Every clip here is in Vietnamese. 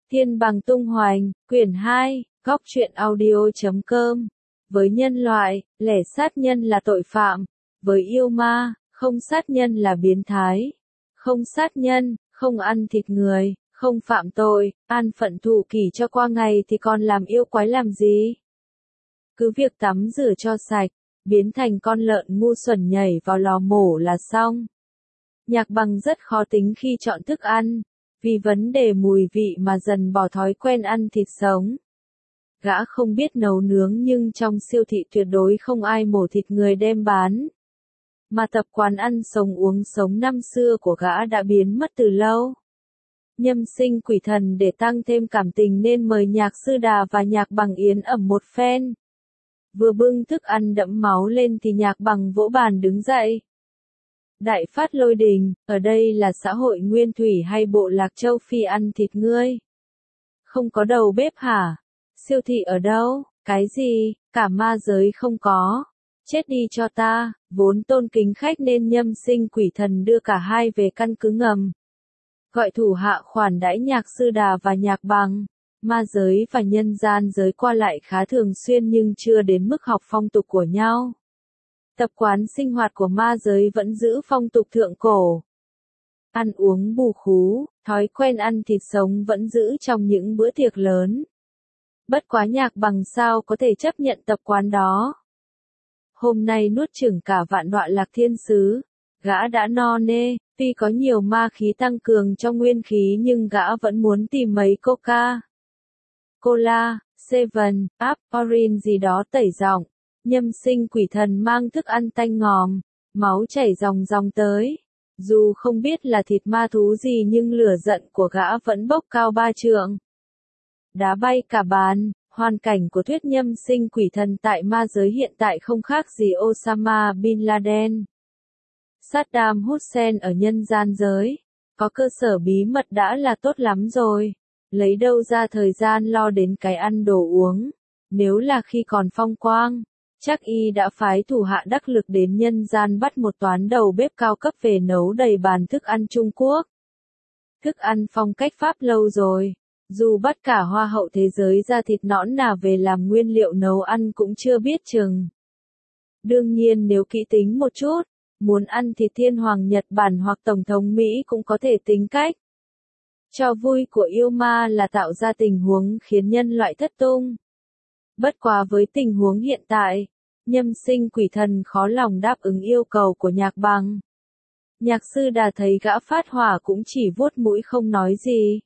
Thiên bằng tung hoành, quyển 2, góc truyện audio.com. Với nhân loại, lẽ sát nhân là tội phạm. Với yêu ma, không sát nhân là biến thái. Không sát nhân, không ăn thịt người, không phạm tội, an phận thụ kỷ cho qua ngày thì còn làm yêu quái làm gì? Cứ việc tắm rửa cho sạch, biến thành con lợn ngu xuẩn nhảy vào lò mổ là xong. Nhạc Bằng rất khó tính khi chọn thức ăn, vì vấn đề mùi vị mà dần bỏ thói quen ăn thịt sống. Gã không biết nấu nướng nhưng trong siêu thị tuyệt đối không ai mổ thịt người đem bán. Mà tập quán ăn sống uống sống năm xưa của gã đã biến mất từ lâu. Nhâm Sinh Quỷ Thần để tăng thêm cảm tình nên mời Nhạc Sư Đà và Nhạc Bằng yến ẩm một phen. Vừa bưng thức ăn đẫm máu lên thì Nhạc Bằng vỗ bàn đứng dậy. Đại phát lôi đình, ở đây là xã hội nguyên thủy hay bộ lạc châu Phi ăn thịt ngươi? Không có đầu bếp hả? Siêu thị ở đâu? Cái gì? Cả ma giới không có. Chết đi cho ta, vốn tôn kính khách nên Nhâm Sinh Quỷ Thần đưa cả hai về căn cứ ngầm. Gọi thủ hạ khoản đãi Nhạc Sư Đà và Nhạc Bằng. Ma giới và nhân gian giới qua lại khá thường xuyên nhưng chưa đến mức học phong tục của nhau. Tập quán sinh hoạt của ma giới vẫn giữ phong tục thượng cổ. Ăn uống bù khú, thói quen ăn thịt sống vẫn giữ trong những bữa tiệc lớn. Bất quá Nhạc Bằng sao có thể chấp nhận tập quán đó. Hôm nay nuốt chửng cả vạn đọa lạc thiên sứ, gã đã no nê, tuy có nhiều ma khí tăng cường trong nguyên khí nhưng gã vẫn muốn tìm mấy Coca-Cola, Seven, Up, Orange gì đó tẩy giọng. Nhâm Sinh Quỷ Thần mang thức ăn tanh ngòm, máu chảy ròng ròng tới. Dù không biết là thịt ma thú gì nhưng lửa giận của gã vẫn bốc cao 3 trượng. Đá bay cả bàn, hoàn cảnh của thuyết Nhâm Sinh Quỷ Thần tại ma giới hiện tại không khác gì Osama Bin Laden. Saddam Hussein ở nhân gian giới, có cơ sở bí mật đã là tốt lắm rồi. Lấy đâu ra thời gian lo đến cái ăn đồ uống, nếu là khi còn phong quang. Chắc y đã phái thủ hạ đắc lực đến nhân gian bắt một toán đầu bếp cao cấp về nấu đầy bàn thức ăn Trung Quốc. Thức ăn phong cách Pháp lâu rồi, dù bắt cả hoa hậu thế giới ra thịt nõn nà về làm nguyên liệu nấu ăn cũng chưa biết chừng. Đương nhiên nếu kỹ tính một chút, muốn ăn thịt thiên hoàng Nhật Bản hoặc Tổng thống Mỹ cũng có thể tính cách. Trò vui của yêu ma là tạo ra tình huống khiến nhân loại thất tung. Bất quá với tình huống hiện tại, Nhâm Sinh Quỷ Thần khó lòng đáp ứng yêu cầu của Nhạc Bằng. Nhạc Sư Đà thấy gã phát hỏa cũng chỉ vuốt mũi không nói gì.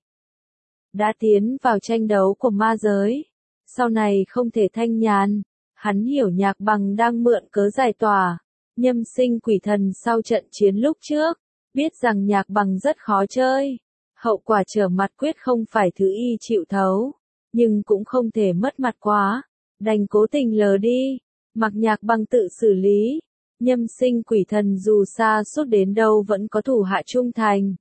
Đã tiến vào tranh đấu của ma giới, sau này không thể thanh nhàn, hắn hiểu Nhạc Bằng đang mượn cớ giải tỏa. Nhâm Sinh Quỷ Thần sau trận chiến lúc trước, biết rằng Nhạc Bằng rất khó chơi. Hậu quả trở mặt quyết không phải thứ y chịu thấu. Nhưng cũng không thể mất mặt quá, đành cố tình lờ đi, mặc Nhạc Bằng tự xử lý. Nhâm Sinh Quỷ Thần dù xa suốt đến đâu vẫn có thủ hạ trung thành.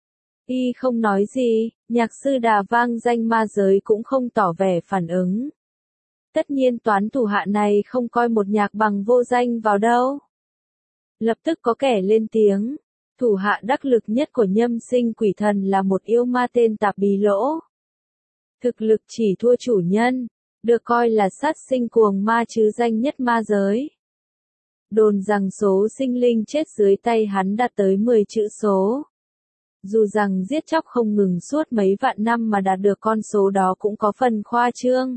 Y không nói gì, Nhạc Sư Đà vang danh ma giới cũng không tỏ vẻ phản ứng. Tất nhiên toán thủ hạ này không coi một Nhạc Bằng vô danh vào đâu. Lập tức có kẻ lên tiếng, thủ hạ đắc lực nhất của Nhâm Sinh Quỷ Thần là một yêu ma tên Tạp Bí Lỗ. Thực lực chỉ thua chủ nhân, được coi là sát sinh cuồng ma chứ danh nhất ma giới. Đồn rằng số sinh linh chết dưới tay hắn đạt tới 10 chữ số. Dù rằng giết chóc không ngừng suốt mấy vạn năm mà đạt được con số đó cũng có phần khoa trương.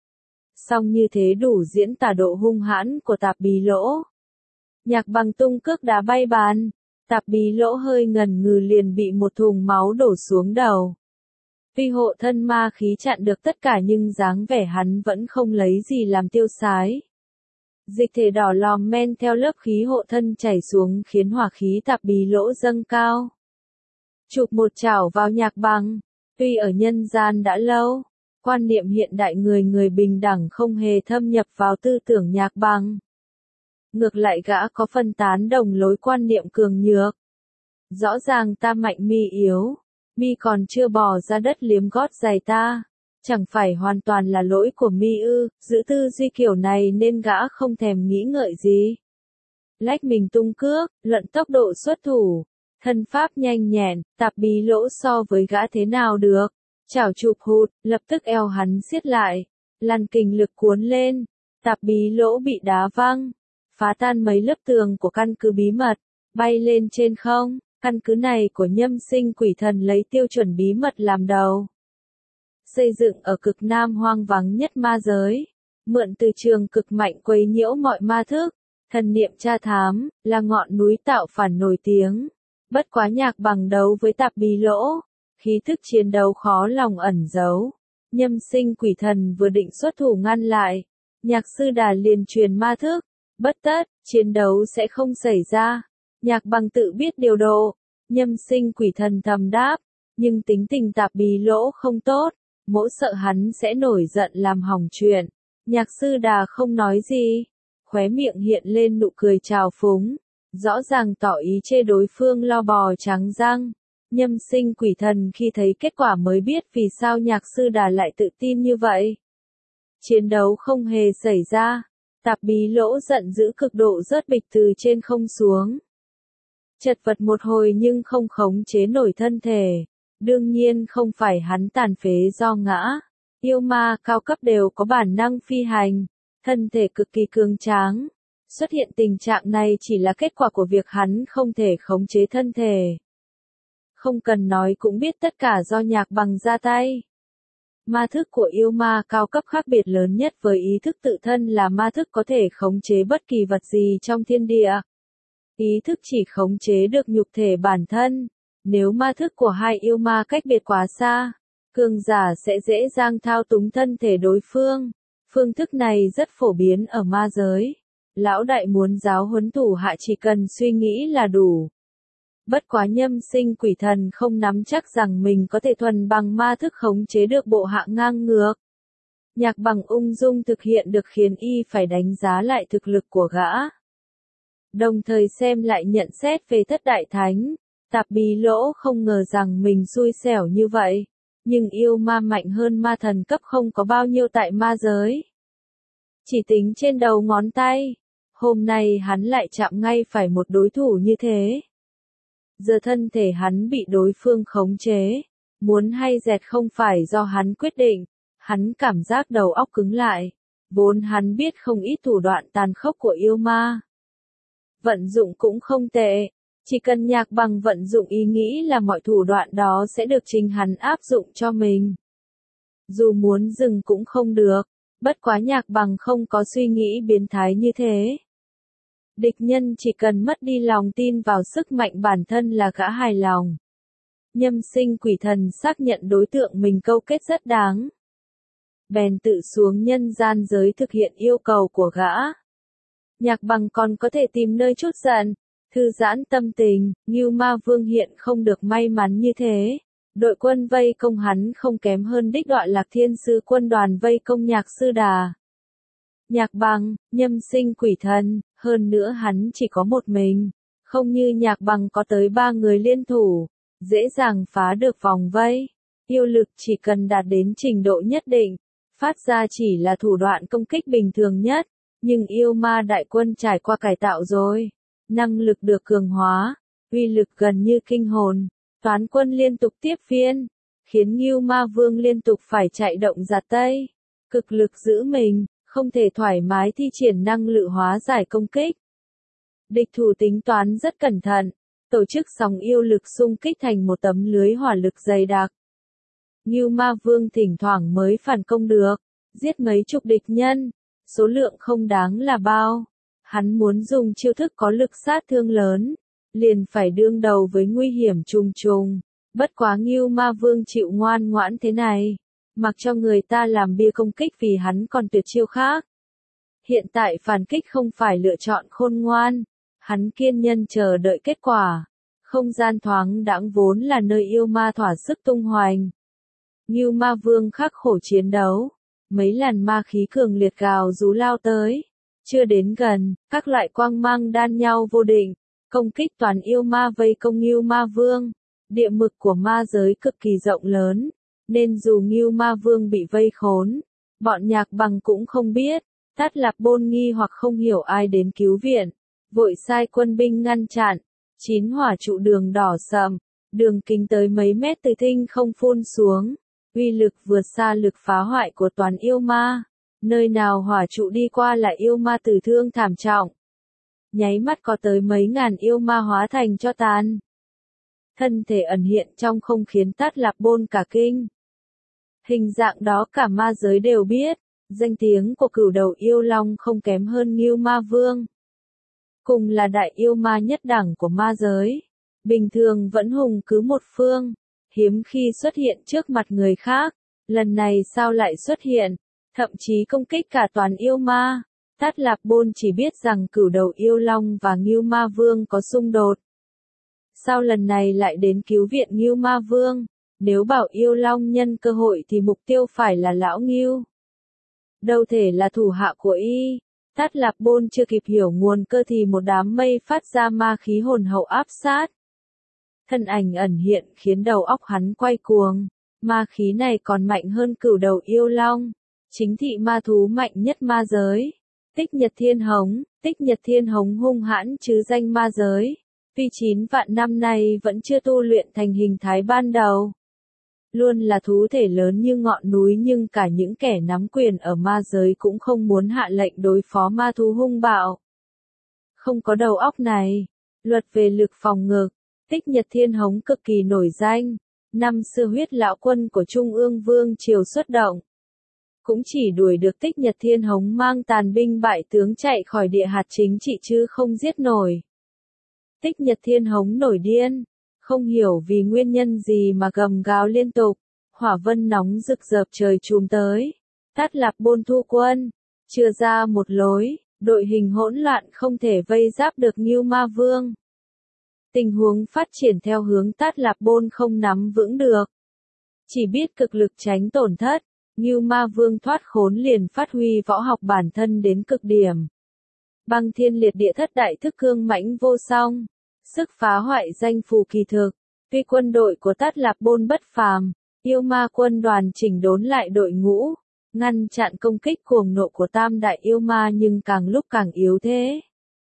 Song như thế đủ diễn tả độ hung hãn của Tạp Bí Lỗ. Nhạc Bằng tung cước đá bay bàn, Tạp Bí Lỗ hơi ngần ngừ liền bị một thùng máu đổ xuống đầu. Tuy hộ thân ma khí chặn được tất cả nhưng dáng vẻ hắn vẫn không lấy gì làm tiêu sái. Dịch thể đỏ lòm men theo lớp khí hộ thân chảy xuống khiến hỏa khí Tạp Bí Lỗ dâng cao. Chụp một chảo vào Nhạc Bằng, tuy ở nhân gian đã lâu, quan niệm hiện đại người bình đẳng không hề thâm nhập vào tư tưởng Nhạc Bằng. Ngược lại gã có phân tán đồng lối quan niệm cường nhược. Rõ ràng ta mạnh mi yếu. Mi còn chưa bò ra đất liếm gót giày ta, chẳng phải hoàn toàn là lỗi của mi ư? Giữ tư duy kiểu này nên gã không thèm nghĩ ngợi gì. Lách mình tung cước, luận tốc độ xuất thủ, thân pháp nhanh nhẹn, Tạp Bí Lỗ so với gã thế nào được, Chảo chụp hụt, lập tức eo hắn siết lại, làn kình lực cuốn lên, tạp bí lỗ bị đá văng, phá tan mấy lớp tường của căn cứ bí mật, bay lên trên không. Căn cứ này của Nhâm Sinh Quỷ Thần lấy tiêu chuẩn bí mật làm đầu. Xây dựng ở cực nam hoang vắng nhất ma giới, mượn từ trường cực mạnh quấy nhiễu mọi ma thức, thần niệm tra thám, là ngọn núi tạo phản nổi tiếng. Bất quá Nhạc Bằng đấu với tạp bí lỗ, khí thức chiến đấu khó lòng ẩn giấu. Nhâm Sinh Quỷ Thần vừa định xuất thủ ngăn lại, Nhạc Sư Đà liền truyền ma thức, bất tất, chiến đấu sẽ không xảy ra. Nhạc Bằng tự biết điều độ, Nhâm Sinh Quỷ Thần thầm đáp, nhưng tính tình tạp bí lỗ không tốt, mỗi sợ hắn sẽ nổi giận làm hỏng chuyện. Nhạc Sư Đà không nói gì, khóe miệng hiện lên nụ cười trào phúng, rõ ràng tỏ ý chê đối phương lo bò trắng răng. Nhâm Sinh Quỷ Thần khi thấy kết quả mới biết vì sao Nhạc Sư Đà lại tự tin như vậy. Chiến đấu không hề xảy ra, tạp bí lỗ giận dữ cực độ rớt bịch từ trên không xuống. Chật vật một hồi nhưng không khống chế nổi thân thể, đương nhiên không phải hắn tàn phế do ngã. Yêu ma cao cấp đều có bản năng phi hành, thân thể cực kỳ cường tráng. Xuất hiện tình trạng này chỉ là kết quả của việc hắn không thể khống chế thân thể. Không cần nói cũng biết tất cả do Nhạc Bằng ra tay. Ma thức của yêu ma cao cấp khác biệt lớn nhất với ý thức tự thân là ma thức có thể khống chế bất kỳ vật gì trong thiên địa. Ý thức chỉ khống chế được nhục thể bản thân. Nếu ma thức của hai yêu ma cách biệt quá xa, cường giả sẽ dễ dàng thao túng thân thể đối phương. Phương thức này rất phổ biến ở ma giới. Lão đại muốn giáo huấn thủ hạ chỉ cần suy nghĩ là đủ. Bất quá Nhâm Sinh Quỷ Thần không nắm chắc rằng mình có thể thuần bằng ma thức khống chế được bộ hạ ngang ngược. Nhạc Bằng ung dung thực hiện được khiến y phải đánh giá lại thực lực của gã. Đồng thời xem lại nhận xét về Thất Đại Thánh. Tạp bí lỗ không ngờ rằng mình xui xẻo như vậy. Nhưng yêu ma mạnh hơn ma thần cấp không có bao nhiêu tại ma giới. Chỉ tính trên đầu ngón tay. Hôm nay hắn lại chạm ngay phải một đối thủ như thế. Giờ thân thể hắn bị đối phương khống chế. Muốn hay dẹt không phải do hắn quyết định. Hắn cảm giác đầu óc cứng lại. Vốn hắn biết không ít thủ đoạn tàn khốc của yêu ma. Vận dụng cũng không tệ. Chỉ cần Nhạc Bằng vận dụng ý nghĩ là mọi thủ đoạn đó sẽ được chính hắn áp dụng cho mình. Dù muốn dừng cũng không được. Bất quá Nhạc Bằng không có suy nghĩ biến thái như thế. Địch nhân chỉ cần mất đi lòng tin vào sức mạnh bản thân là gã hài lòng. Nhâm Sinh Quỷ Thần xác nhận đối tượng mình câu kết rất đáng. Bèn tự xuống nhân gian giới thực hiện yêu cầu của gã. Nhạc Bằng còn có thể tìm nơi trút giận, thư giãn tâm tình. Ngưu Ma Vương hiện không được may mắn như thế. Đội quân vây công hắn không kém hơn đích đoạn Lạc Thiên Sư quân đoàn vây công Nhạc Sư Đà. Nhạc Bằng, Nhâm Sinh Quỷ Thần, hơn nữa hắn chỉ có một mình, không như Nhạc Bằng có tới 3 người liên thủ, dễ dàng phá được vòng vây. Yêu lực chỉ cần đạt đến trình độ nhất định, phát ra chỉ là thủ đoạn công kích bình thường nhất, nhưng yêu ma đại quân trải qua cải tạo rồi, năng lực được cường hóa, uy lực gần như kinh hồn, toán quân liên tục tiếp phiên, khiến Ngưu Ma Vương liên tục phải chạy động giạt Tây, cực lực giữ mình, không thể thoải mái thi triển năng lự hóa giải công kích. Địch thủ tính toán rất cẩn thận, tổ chức sóng yêu lực xung kích thành một tấm lưới hỏa lực dày đặc. Ngưu Ma Vương thỉnh thoảng mới phản công được, giết mấy chục địch nhân, số lượng không đáng là bao. Hắn muốn dùng chiêu thức có lực sát thương lớn, liền phải đương đầu với nguy hiểm trùng trùng. Bất quá Ngưu Ma Vương chịu ngoan ngoãn thế này, mặc cho người ta làm bia công kích vì hắn còn tuyệt chiêu khác. Hiện tại phản kích không phải lựa chọn khôn ngoan, hắn kiên nhân chờ đợi kết quả. Không gian thoáng đãng vốn là nơi yêu ma thỏa sức tung hoành. Ngưu Ma Vương khắc khổ chiến đấu, mấy làn ma khí cường liệt gào rú lao tới. Chưa đến gần, các loại quang mang đan nhau vô định, công kích toàn yêu ma vây công Ngưu Ma Vương. Địa mực của ma giới cực kỳ rộng lớn, nên dù Ngưu Ma Vương bị vây khốn, bọn Nhạc Bằng cũng không biết. Tát Lạp Bôn nghi hoặc không hiểu ai đến cứu viện, vội sai quân binh ngăn chặn. 9 hỏa trụ đường đỏ sầm, đường kính tới mấy mét từ thinh không phun xuống, uy lực vượt xa lực phá hoại của toàn yêu ma. Nơi nào hỏa trụ đi qua là yêu ma tử thương thảm trọng. Nháy mắt có tới mấy ngàn yêu ma hóa thành tro tàn. Thân thể ẩn hiện trong không khiến Tát Lạp Bôn cả kinh. Hình dạng đó cả ma giới đều biết, danh tiếng của cửu đầu yêu long không kém hơn Ngưu Ma Vương. Cùng là đại yêu ma nhất đẳng của ma giới, bình thường vẫn hùng cứ một phương, hiếm khi xuất hiện trước mặt người khác, lần này sao lại xuất hiện, thậm chí công kích cả toàn yêu ma. Tát Lạp Bôn chỉ biết rằng cửu đầu yêu long và Ngưu Ma Vương có xung đột. Sao lần này lại đến cứu viện Ngưu Ma Vương? Nếu bảo yêu long nhân cơ hội thì mục tiêu phải là lão Ngưu. Đâu thể là thủ hạ của y. Tát Lạp Bôn chưa kịp hiểu nguồn cơ thì một đám mây phát ra ma khí hồn hậu áp sát. Thân ảnh ẩn hiện khiến đầu óc hắn quay cuồng. Ma khí này còn mạnh hơn cửu đầu yêu long. Chính thị ma thú mạnh nhất ma giới. Tích Nhật Thiên Hống. Tích Nhật Thiên Hống hung hãn chứ danh ma giới. Tuy 9 vạn năm nay vẫn chưa tu luyện thành hình thái ban đầu. Luôn là thú thể lớn như ngọn núi nhưng cả những kẻ nắm quyền ở ma giới cũng không muốn hạ lệnh đối phó ma thú hung bạo. Không có đầu óc này. Luật về lực phòng ngự. Tích Nhật Thiên Hống cực kỳ nổi danh. Năm xưa huyết lão quân của Trung ương Vương Triều xuất động. Cũng chỉ đuổi được Tích Nhật Thiên Hống mang tàn binh bại tướng chạy khỏi địa hạt chính trị chứ không giết nổi. Tích Nhật Thiên Hống nổi điên, không hiểu vì nguyên nhân gì mà gầm gào liên tục, hỏa vân nóng rực rợp trời trùm tới. Tát Lạp Bôn thu quân, chưa ra một lối, đội hình hỗn loạn không thể vây giáp được Ngưu Ma Vương. Tình huống phát triển theo hướng Tát Lạp Bôn không nắm vững được. Chỉ biết cực lực tránh tổn thất, Ngưu Ma Vương thoát khốn liền phát huy võ học bản thân đến cực điểm. Băng thiên liệt địa thất đại thức cương mãnh vô song, sức phá hoại danh phù kỳ thực. Tuy quân đội của Tát Lạp Bôn bất phàm, yêu ma quân đoàn chỉnh đốn lại đội ngũ, ngăn chặn công kích cuồng nộ của tam đại yêu ma nhưng càng lúc càng yếu thế.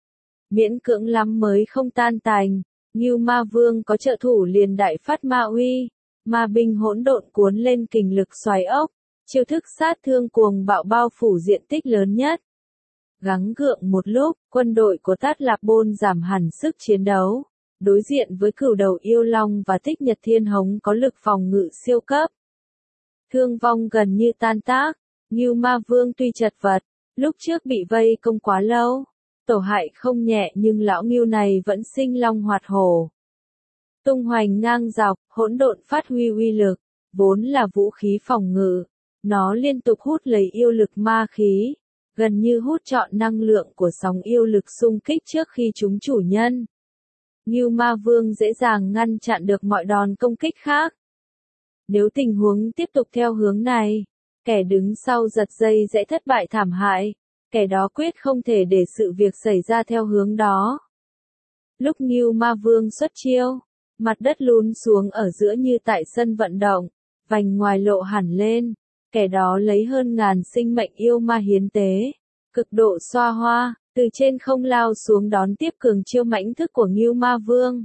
Miễn cưỡng lắm mới không tan tành, Ngưu Ma Vương có trợ thủ liền đại phát ma uy, ma binh hỗn độn cuốn lên kình lực xoáy ốc, chiêu thức sát thương cuồng bạo bao phủ diện tích lớn nhất. Gắng gượng một lúc, quân đội của Tát Lạp Bôn giảm hẳn sức chiến đấu, đối diện với cửu đầu yêu long và Tích Nhật Thiên Hống có lực phòng ngự siêu cấp. Thương vong gần như tan tác, Ngưu Ma Vương tuy chật vật, lúc trước bị vây công quá lâu, tổ hại không nhẹ nhưng lão Ngưu này vẫn sinh long hoạt hổ. Tung hoành ngang dọc, hỗn độn phát huy uy lực, vốn là vũ khí phòng ngự, nó liên tục hút lấy yêu lực ma khí. Gần như hút trọn năng lượng của sóng yêu lực xung kích trước khi chúng chủ nhân. Ngưu Ma Vương dễ dàng ngăn chặn được mọi đòn công kích khác. Nếu tình huống tiếp tục theo hướng này, kẻ đứng sau giật dây sẽ thất bại thảm hại, kẻ đó quyết không thể để sự việc xảy ra theo hướng đó. Lúc Ngưu Ma Vương xuất chiêu, mặt đất lún xuống ở giữa như tại sân vận động, vành ngoài lộ hẳn lên. Kẻ đó lấy hơn ngàn sinh mệnh yêu ma hiến tế, cực độ xoa hoa, từ trên không lao xuống đón tiếp cường chiêu mãnh thức của Ngưu Ma Vương.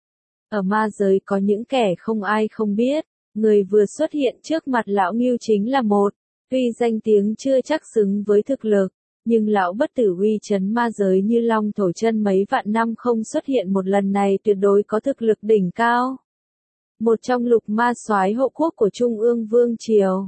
Ở ma giới có những kẻ không ai không biết, người vừa xuất hiện trước mặt lão Ngưu chính là một, tuy danh tiếng chưa chắc xứng với thực lực, nhưng lão bất tử uy chấn ma giới như long thổi chân mấy vạn năm không xuất hiện một lần này tuyệt đối có thực lực đỉnh cao. Một trong lục ma soái hộ quốc của Trung ương Vương Triều.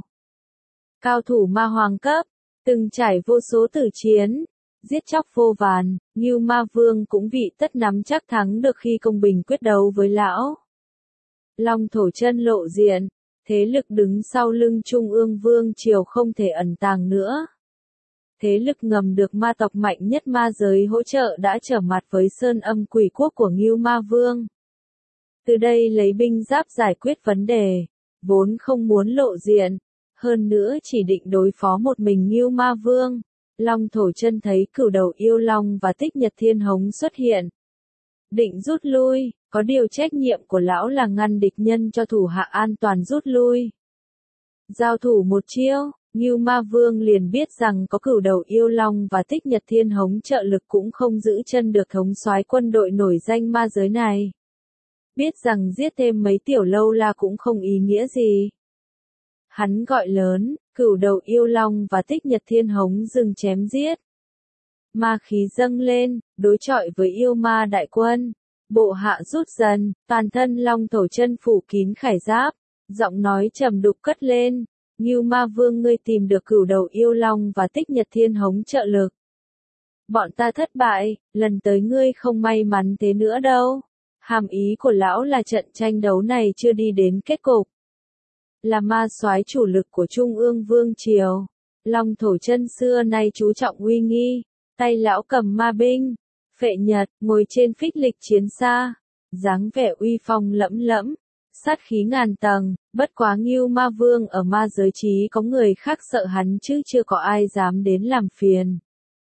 Cao thủ ma hoàng cấp, từng trải vô số tử chiến, giết chóc vô vàn, Ngưu Ma Vương cũng vị tất nắm chắc thắng được khi công bình quyết đấu với lão. Long thổ chân lộ diện, thế lực đứng sau lưng Trung ương Vương Triều không thể ẩn tàng nữa. Thế lực ngầm được ma tộc mạnh nhất ma giới hỗ trợ đã trở mặt với sơn âm quỷ quốc của Ngưu Ma Vương. Từ đây lấy binh giáp giải quyết vấn đề, vốn không muốn lộ diện. Hơn nữa chỉ định đối phó một mình Ngưu Ma Vương, Long thổ chân thấy cửu đầu yêu long và Tích Nhật Thiên Hống xuất hiện. Định rút lui, có điều trách nhiệm của lão là ngăn địch nhân cho thủ hạ an toàn rút lui. Giao thủ một chiêu, Ngưu Ma Vương liền biết rằng có cửu đầu yêu long và Tích Nhật Thiên Hống trợ lực cũng không giữ chân được thống soái quân đội nổi danh ma giới này. Biết rằng giết thêm mấy tiểu lâu la cũng không ý nghĩa gì. Hắn gọi lớn, Cửu Đầu Yêu Long và Tích Nhật Thiên Hống dừng chém giết. Ma khí dâng lên, đối chọi với yêu ma đại quân. Bộ hạ rút dần, toàn thân long thổ chân phủ kín khải giáp, giọng nói trầm đục cất lên, Ngưu Ma Vương ngươi tìm được Cửu Đầu Yêu Long và Tích Nhật Thiên Hống trợ lực. Bọn ta thất bại, lần tới ngươi không may mắn thế nữa đâu. Hàm ý của lão là trận tranh đấu này chưa đi đến kết cục. Là ma soái chủ lực của Trung ương Vương Triều. Long thổ chân xưa nay chú trọng uy nghi, tay lão cầm ma binh, phệ nhật, ngồi trên phích lịch chiến xa, dáng vẻ uy phong lẫm lẫm, sát khí ngàn tầng, bất quá Ngưu Ma Vương ở ma giới trí có người khác sợ hắn chứ chưa có ai dám đến làm phiền.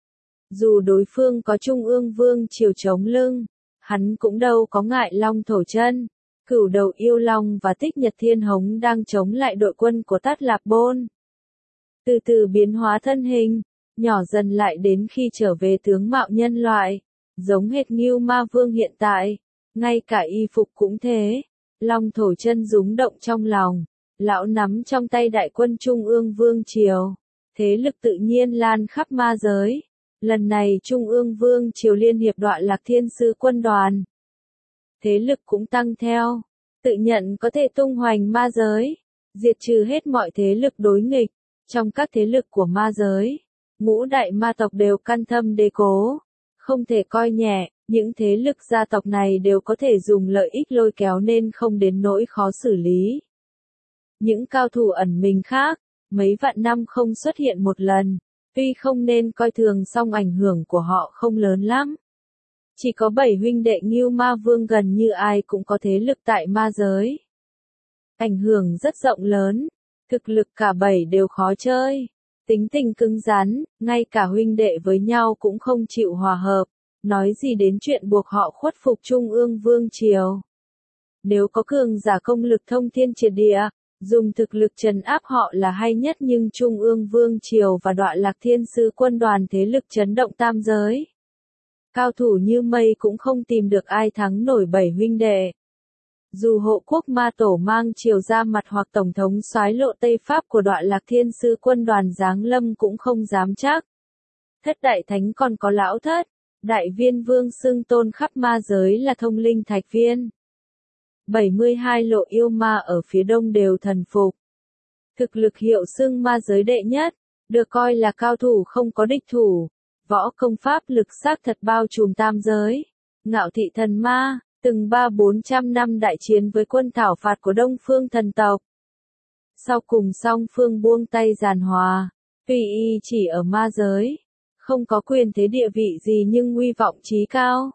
Dù đối phương có Trung ương Vương Triều chống lưng, hắn cũng đâu có ngại long thổ chân. Cửu Đầu Yêu Long và Tích Nhật Thiên Hống đang chống lại đội quân của Tát Lạp Bôn. Từ từ biến hóa thân hình, nhỏ dần lại đến khi trở về tướng mạo nhân loại, giống hệt Ngưu Ma Vương hiện tại, ngay cả y phục cũng thế. Long thổ chân rúng động trong lòng, lão nắm trong tay đại quân Trung ương Vương Triều, thế lực tự nhiên lan khắp ma giới. Lần này Trung ương Vương Triều liên hiệp Đoạn Lạc Thiên Sư quân đoàn, thế lực cũng tăng theo, tự nhận có thể tung hoành ma giới, diệt trừ hết mọi thế lực đối nghịch. Trong các thế lực của ma giới, ngũ đại ma tộc đều căn thâm đế cố, không thể coi nhẹ, những thế lực gia tộc này đều có thể dùng lợi ích lôi kéo nên không đến nỗi khó xử lý. Những cao thủ ẩn mình khác, mấy vạn năm không xuất hiện một lần, tuy không nên coi thường song ảnh hưởng của họ không lớn lắm. Chỉ có 7 huynh đệ Ngưu Ma Vương gần như ai cũng có thế lực tại ma giới. Ảnh hưởng rất rộng lớn, thực lực cả 7 đều khó chơi, tính tình cứng rắn, ngay cả huynh đệ với nhau cũng không chịu hòa hợp, nói gì đến chuyện buộc họ khuất phục Trung ương Vương Triều. Nếu có cường giả công lực thông thiên triệt địa, dùng thực lực trấn áp họ là hay nhất, nhưng Trung ương Vương Triều và Đoạn Lạc Thiên Sư quân đoàn thế lực chấn động tam giới. Cao thủ như mây cũng không tìm được ai thắng nổi 7 huynh đệ. Dù hộ quốc ma tổ mang triều ra mặt hoặc tổng thống soái lộ Tây Pháp của Đoạn Lạc Thiên Sư quân đoàn giáng lâm cũng không dám chắc. Thất đại thánh còn có lão thất, đại viên vương xưng tôn khắp ma giới là thông linh thạch viên. 72 lộ yêu ma ở phía đông đều thần phục. Thực lực hiệu xưng ma giới đệ nhất, được coi là cao thủ không có địch thủ. Võ công pháp lực xác thật bao trùm tam giới. Ngạo thị thần ma, từng 300-400 năm đại chiến với quân thảo phạt của Đông Phương thần tộc. Sau cùng song phương buông tay giàn hòa, tuy y chỉ ở ma giới, không có quyền thế địa vị gì nhưng uy vọng chí cao.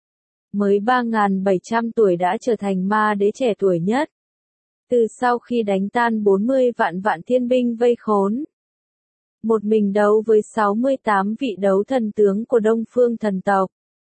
Mới 3.700 tuổi đã trở thành ma đế trẻ tuổi nhất. Từ sau khi đánh tan 40 vạn thiên binh vây khốn, một mình đấu với 68 vị đấu thần tướng của Đông Phương thần tộc.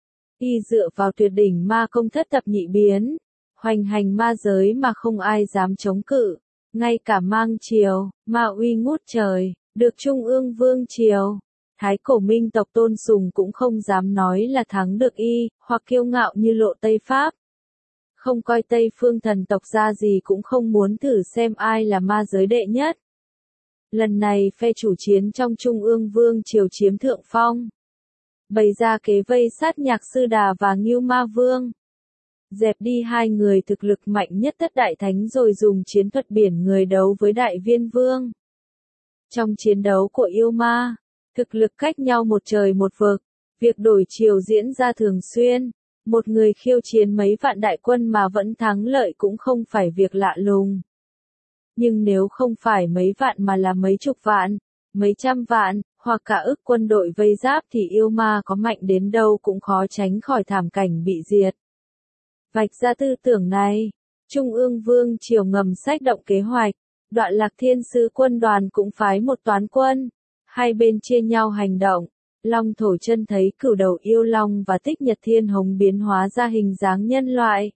Y dựa vào tuyệt đỉnh ma công thất thập nhị biến, hoành hành ma giới mà không ai dám chống cự, ngay cả mang triều, ma uy ngút trời, được Trung ương Vương Triều, Thái Cổ Minh tộc tôn sùng cũng không dám nói là thắng được y, hoặc kiêu ngạo như lộ Tây Pháp. Không coi Tây Phương thần tộc ra gì cũng không muốn thử xem ai là ma giới đệ nhất. Lần này phe chủ chiến trong Trung ương Vương Triều chiếm thượng phong, bày ra kế vây sát Nhạc Sư Đà và Ngưu Ma Vương, dẹp đi hai người thực lực mạnh nhất thất đại thánh rồi dùng chiến thuật biển người đấu với Đại Viên Vương. Trong chiến đấu của yêu ma, thực lực cách nhau một trời một vực, việc đổi chiều diễn ra thường xuyên, một người khiêu chiến mấy vạn đại quân mà vẫn thắng lợi cũng không phải việc lạ lùng. Nhưng nếu không phải mấy vạn mà là mấy chục vạn, mấy trăm vạn, hoặc cả ức quân đội vây giáp thì yêu ma có mạnh đến đâu cũng khó tránh khỏi thảm cảnh bị diệt. Vạch ra tư tưởng này, Trung ương Vương Triều ngầm xách động kế hoạch, Đoạn Lạc Thiên Sư quân đoàn cũng phái một toán quân, hai bên chia nhau hành động. Long thổ chân thấy Cửu Đầu Yêu Long và Tích Nhật Thiên Hống biến hóa ra hình dáng nhân loại,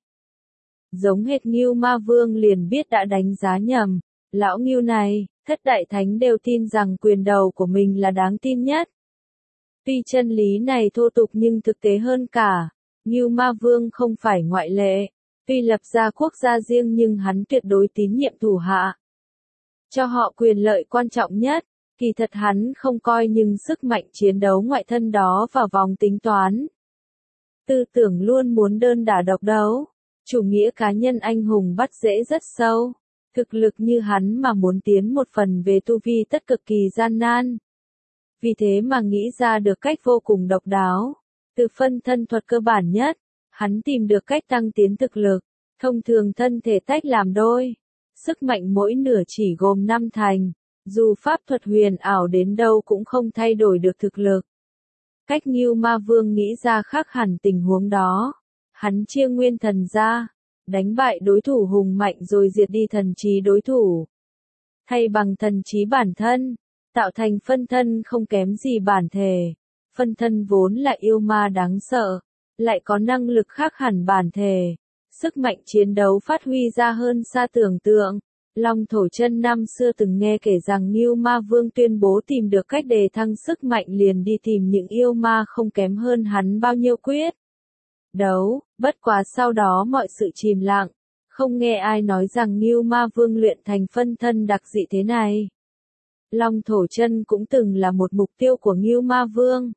giống hệt Ngưu Ma Vương liền biết đã đánh giá nhầm. Lão Ngưu này, thất đại thánh đều tin rằng quyền đầu của mình là đáng tin nhất. Tuy chân lý này thô tục nhưng thực tế hơn cả, Ngưu Ma Vương không phải ngoại lệ. Tuy lập ra quốc gia riêng nhưng hắn tuyệt đối tín nhiệm thủ hạ. cho họ quyền lợi quan trọng nhất. Kỳ thật hắn không coi nhưng sức mạnh chiến đấu ngoại thân đó vào vòng tính toán. Tư tưởng luôn muốn đơn đả độc đấu. Chủ nghĩa cá nhân anh hùng bắt rễ rất sâu. Thực lực như hắn mà muốn tiến một phần về tu vi tất cực kỳ gian nan. Vì thế mà nghĩ ra được cách vô cùng độc đáo. Từ phân thân thuật cơ bản nhất, hắn tìm được cách tăng tiến thực lực. Thông thường thân thể tách làm đôi. Sức mạnh mỗi nửa chỉ gồm 5 thành. Dù pháp thuật huyền ảo đến đâu cũng không thay đổi được thực lực. Cách Ngưu Ma Vương nghĩ ra khác hẳn tình huống đó. Hắn chia nguyên thần ra, đánh bại đối thủ hùng mạnh rồi diệt đi thần trí đối thủ. Thay bằng thần trí bản thân, tạo thành phân thân không kém gì bản thể. Phân thân vốn là yêu ma đáng sợ, lại có năng lực khác hẳn bản thể. Sức mạnh chiến đấu phát huy ra hơn xa tưởng tượng. Long Thổ Chân năm xưa từng nghe kể rằng Ngưu Ma Vương tuyên bố tìm được cách đề thăng sức mạnh liền đi tìm những yêu ma không kém hơn hắn bao nhiêu quyết đấu, bất quá sau đó mọi sự chìm lặng, không nghe ai nói rằng Ngưu Ma Vương luyện thành phân thân đặc dị thế này. Long Thổ Chân cũng từng là một mục tiêu của Ngưu Ma Vương.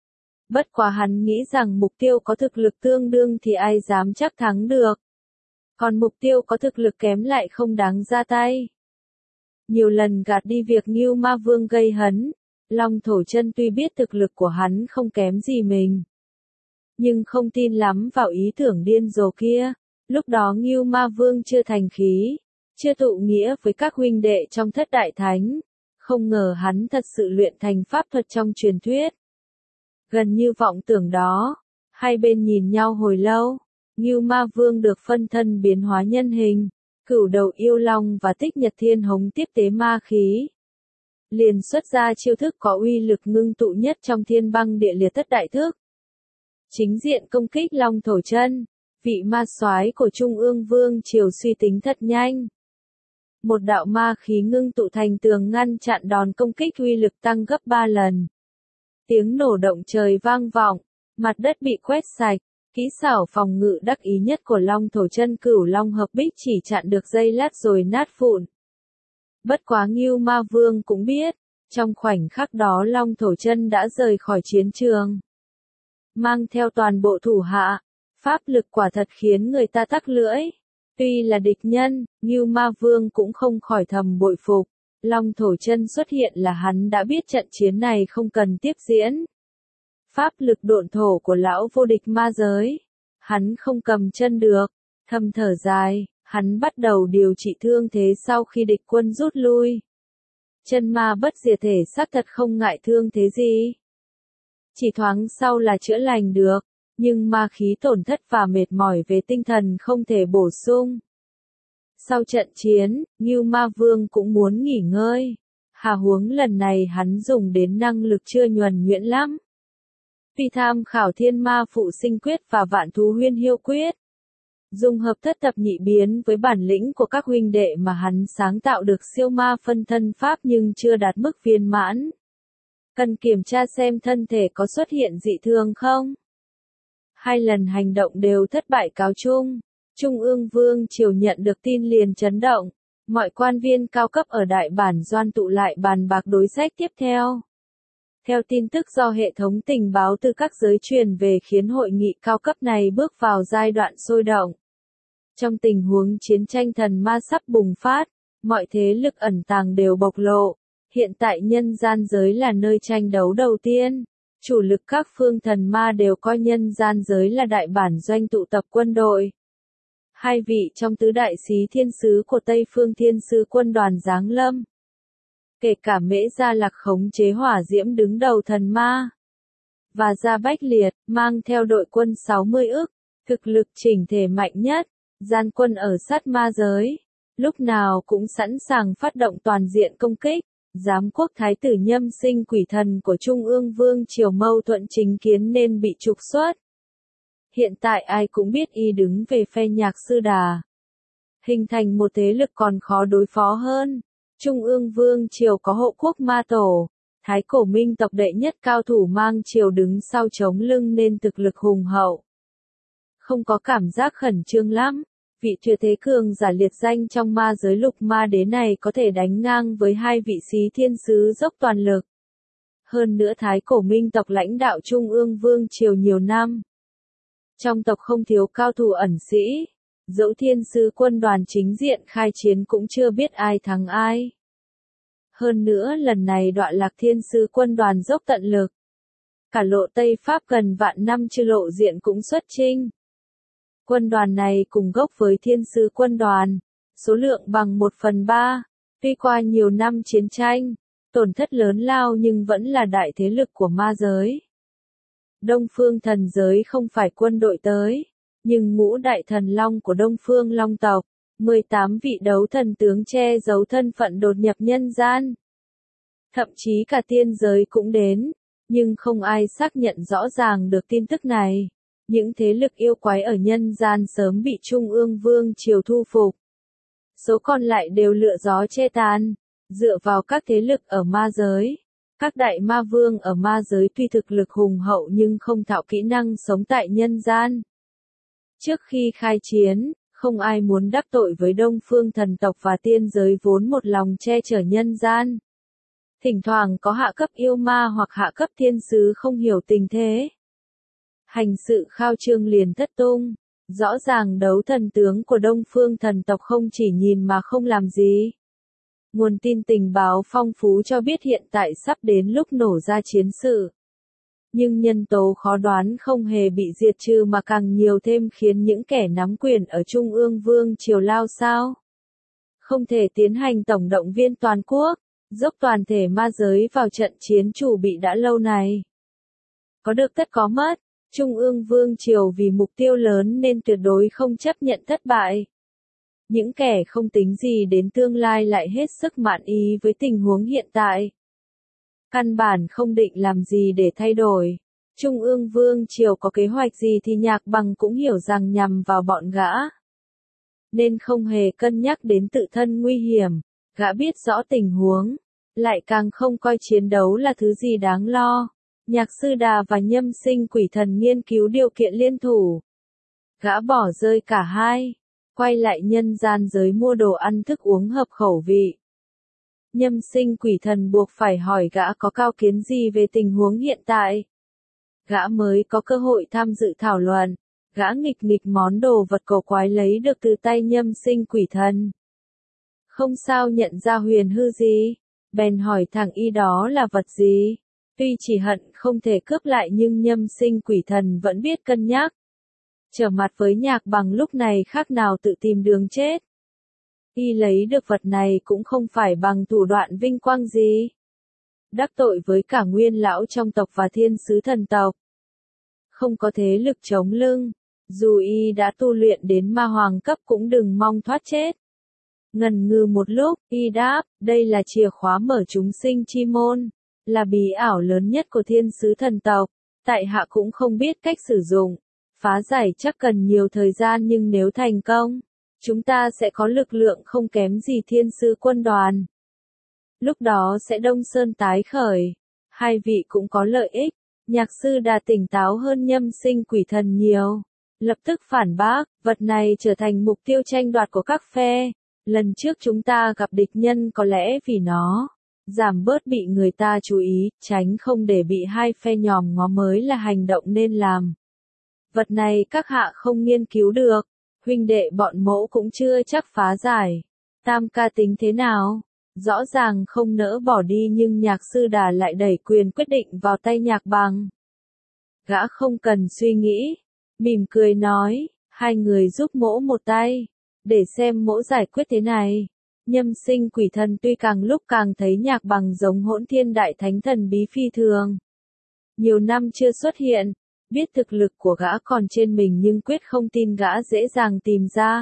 Bất quá hắn nghĩ rằng mục tiêu có thực lực tương đương thì ai dám chắc thắng được. Còn mục tiêu có thực lực kém lại không đáng ra tay. Nhiều lần gạt đi việc Ngưu Ma Vương gây hấn, Long Thổ Chân tuy biết thực lực của hắn không kém gì mình, nhưng không tin lắm vào ý tưởng điên rồ kia. Lúc đó Ngưu Ma Vương chưa thành khí, chưa tụ nghĩa với các huynh đệ trong Thất Đại Thánh, không ngờ hắn thật sự luyện thành pháp thuật trong truyền thuyết. Gần như vọng tưởng đó, hai bên nhìn nhau hồi lâu. Ngưu Ma Vương được phân thân biến hóa nhân hình, Cửu Đầu Yêu Long và Tích Nhật Thiên Hống tiếp tế ma khí. Liền xuất ra chiêu thức có uy lực ngưng tụ nhất trong Thiên Băng Địa Liệt Thất Đại Thức. Chính diện công kích Long Thổ Chân, vị ma soái của Trung ương Vương triều suy tính thật nhanh. Một đạo ma khí ngưng tụ thành tường ngăn chặn đòn công kích uy lực tăng gấp 3 lần. Tiếng nổ động trời vang vọng, mặt đất bị quét sạch. Kỹ xảo phòng ngự đắc ý nhất của Long Thổ Chân Cửu Long hợp bích chỉ chặn được giây lát rồi nát vụn. Bất quá Ngưu Ma Vương cũng biết, trong khoảnh khắc đó Long Thổ Chân đã rời khỏi chiến trường. Mang theo toàn bộ thủ hạ, pháp lực quả thật khiến người ta tắc lưỡi. Tuy là địch nhân, Ngưu Ma Vương cũng không khỏi thầm bội phục. Long Thổ Chân xuất hiện là hắn đã biết trận chiến này không cần tiếp diễn. Pháp lực độn thổ của lão vô địch ma giới. Hắn không cầm chân được. Thầm thở dài, hắn bắt đầu điều trị thương thế sau khi địch quân rút lui. Chân ma bất diệt thể xác thật không ngại thương thế gì. Chỉ thoáng sau là chữa lành được, nhưng ma khí tổn thất và mệt mỏi về tinh thần không thể bổ sung. Sau trận chiến, Ngưu Ma Vương cũng muốn nghỉ ngơi. Hà huống lần này hắn dùng đến năng lực chưa nhuần nhuyễn lắm. Vì tham khảo Thiên Ma Phụ Sinh Quyết và Vạn Thú Huyên Hiêu Quyết, dùng hợp thất thập nhị biến với bản lĩnh của các huynh đệ mà hắn sáng tạo được siêu ma phân thân pháp nhưng chưa đạt mức viên mãn. Cần kiểm tra xem thân thể có xuất hiện dị thường không. 2 lần hành động đều thất bại cáo chung. Trung ương Vương triều nhận được tin liền chấn động. Mọi quan viên cao cấp ở Đại Bản Doan tụ lại bàn bạc đối sách tiếp theo. Theo tin tức do hệ thống tình báo từ các giới truyền về khiến hội nghị cao cấp này bước vào giai đoạn sôi động. Trong tình huống chiến tranh thần ma sắp bùng phát, mọi thế lực ẩn tàng đều bộc lộ. Hiện tại nhân gian giới là nơi tranh đấu đầu tiên. Chủ lực các phương thần ma đều coi nhân gian giới là đại bản doanh tụ tập quân đội. 2 vị trong tứ đại xí thiên sứ của Tây Phương Thiên Sứ quân đoàn giáng lâm. Kể cả Mễ Gia Lạc khống chế hỏa diễm đứng đầu thần ma. Và Gia Bách Liệt, mang theo đội quân 60 ức, thực lực chỉnh thể mạnh nhất, gian quân ở sát ma giới. Lúc nào cũng sẵn sàng phát động toàn diện công kích. Giám quốc thái tử Nhâm Sinh quỷ thần của Trung ương Vương triều mâu thuẫn chính kiến nên bị trục xuất. Hiện tại ai cũng biết y đứng về phe Nhạc Sư Đà. Hình thành một thế lực còn khó đối phó hơn. Trung ương Vương triều có hộ quốc ma tổ, Thái Cổ Minh tộc đệ nhất cao thủ mang triều đứng sau chống lưng nên thực lực hùng hậu. Không có cảm giác khẩn trương lắm, Vị tuyệt thế cường giả liệt danh trong ma giới lục ma đế này có thể đánh ngang với hai vị xí thiên sứ dốc toàn lực. Hơn nữa Thái Cổ Minh tộc lãnh đạo Trung ương Vương Triều nhiều năm. Trong tộc không thiếu cao thủ ẩn sĩ, dẫu thiên sứ quân đoàn chính diện khai chiến cũng chưa biết ai thắng ai. Hơn nữa lần này Đọa Lạc thiên sứ quân đoàn dốc tận lực. Cả lộ Tây Pháp gần vạn năm chưa lộ diện cũng xuất chinh. Quân đoàn này cùng gốc với thiên sứ quân đoàn, số lượng bằng 1/3, tuy qua nhiều năm chiến tranh, tổn thất lớn lao nhưng vẫn là đại thế lực của ma giới. Đông Phương thần giới không phải quân đội tới, nhưng ngũ đại thần long của Đông Phương Long tộc, 18 vị đấu thần tướng che giấu thân phận đột nhập nhân gian. Thậm chí cả tiên giới cũng đến, nhưng không ai xác nhận rõ ràng được tin tức này. Những thế lực yêu quái ở nhân gian sớm bị Trung ương Vương Triều thu phục. Số còn lại đều lựa gió che tàn, dựa vào các thế lực ở ma giới. Các đại ma vương ở ma giới tuy thực lực hùng hậu nhưng không thạo kỹ năng sống tại nhân gian. Trước khi khai chiến, không ai muốn đắc tội với Đông Phương thần tộc và tiên giới vốn một lòng che chở nhân gian. Thỉnh thoảng có hạ cấp yêu ma hoặc hạ cấp thiên sứ không hiểu tình thế. Hành sự khao trương liền thất tung. Rõ ràng đấu thần tướng của Đông Phương thần tộc không chỉ nhìn mà không làm gì. Nguồn tin tình báo phong phú cho biết hiện tại sắp đến lúc nổ ra chiến sự. Nhưng nhân tố khó đoán không hề bị diệt trừ mà càng nhiều thêm khiến những kẻ nắm quyền ở Trung ương Vương Triều lao sao. Không thể tiến hành tổng động viên toàn quốc, dốc toàn thể ma giới vào trận chiến chủ bị đã lâu này. Có được tất có mất, Trung ương Vương Triều vì mục tiêu lớn nên tuyệt đối không chấp nhận thất bại. Những kẻ không tính gì đến tương lai lại hết sức mạn ý với tình huống hiện tại. Căn bản không định làm gì để thay đổi. Trung ương Vương Triều có kế hoạch gì thì Nhạc Bằng cũng hiểu rằng nhằm vào bọn gã. Nên không hề cân nhắc đến tự thân nguy hiểm, gã biết rõ tình huống, lại càng không coi chiến đấu là thứ gì đáng lo. Nhạc Sư Đà và Nhâm Sinh Quỷ Thần nghiên cứu điều kiện liên thủ. Gã bỏ rơi cả hai, quay lại nhân gian giới mua đồ ăn thức uống hợp khẩu vị. Nhâm Sinh Quỷ Thần buộc phải hỏi gã có cao kiến gì về tình huống hiện tại. Gã mới có cơ hội tham dự thảo luận, gã nghịch món đồ vật cổ quái lấy được từ tay Nhâm Sinh Quỷ Thần. Không sao nhận ra huyền hư gì, bèn hỏi thằng y đó là vật gì. Tuy chỉ hận không thể cướp lại nhưng Nhâm Sinh Quỷ Thần vẫn biết cân nhắc. Trở mặt với Nhạc Bằng lúc này khác nào tự tìm đường chết. Y lấy được vật này cũng không phải bằng thủ đoạn vinh quang gì. Đắc tội với cả nguyên lão trong tộc và thiên sứ thần tộc. Không có thế lực chống lưng, dù y đã tu luyện đến ma hoàng cấp cũng đừng mong thoát chết. Ngần ngừ một lúc, y đáp, đây là chìa khóa mở chúng sinh chi môn, là bí ảo lớn nhất của thiên sứ thần tộc, tại hạ cũng không biết cách sử dụng, phá giải chắc cần nhiều thời gian nhưng nếu thành công, chúng ta sẽ có lực lượng không kém gì thiên sứ quân đoàn. Lúc đó sẽ Đông Sơn tái khởi, hai vị cũng có lợi ích. Nhạc Sư Đà tỉnh táo hơn Nhâm Sinh Quỷ Thần nhiều, lập tức phản bác, vật này trở thành mục tiêu tranh đoạt của các phe. Lần trước chúng ta gặp địch nhân có lẽ vì nó, giảm bớt bị người ta chú ý, tránh không để bị hai phe nhòm ngó mới là hành động nên làm. Vật này các hạ không nghiên cứu được, huynh đệ bọn mẫu cũng chưa chắc phá giải. Tam ca tính thế nào? Rõ ràng không nỡ bỏ đi nhưng Nhạc Sư Đà lại đẩy quyền quyết định vào tay Nhạc Bằng. Gã không cần suy nghĩ, mỉm cười nói, hai người giúp mỗ một tay, để xem mỗ giải quyết thế này. Nhâm Sinh Quỷ Thần tuy càng lúc càng thấy Nhạc Bằng giống Hỗn Thiên Đại Thánh thần bí phi thường. Nhiều năm chưa xuất hiện, biết thực lực của gã còn trên mình nhưng quyết không tin gã dễ dàng tìm ra.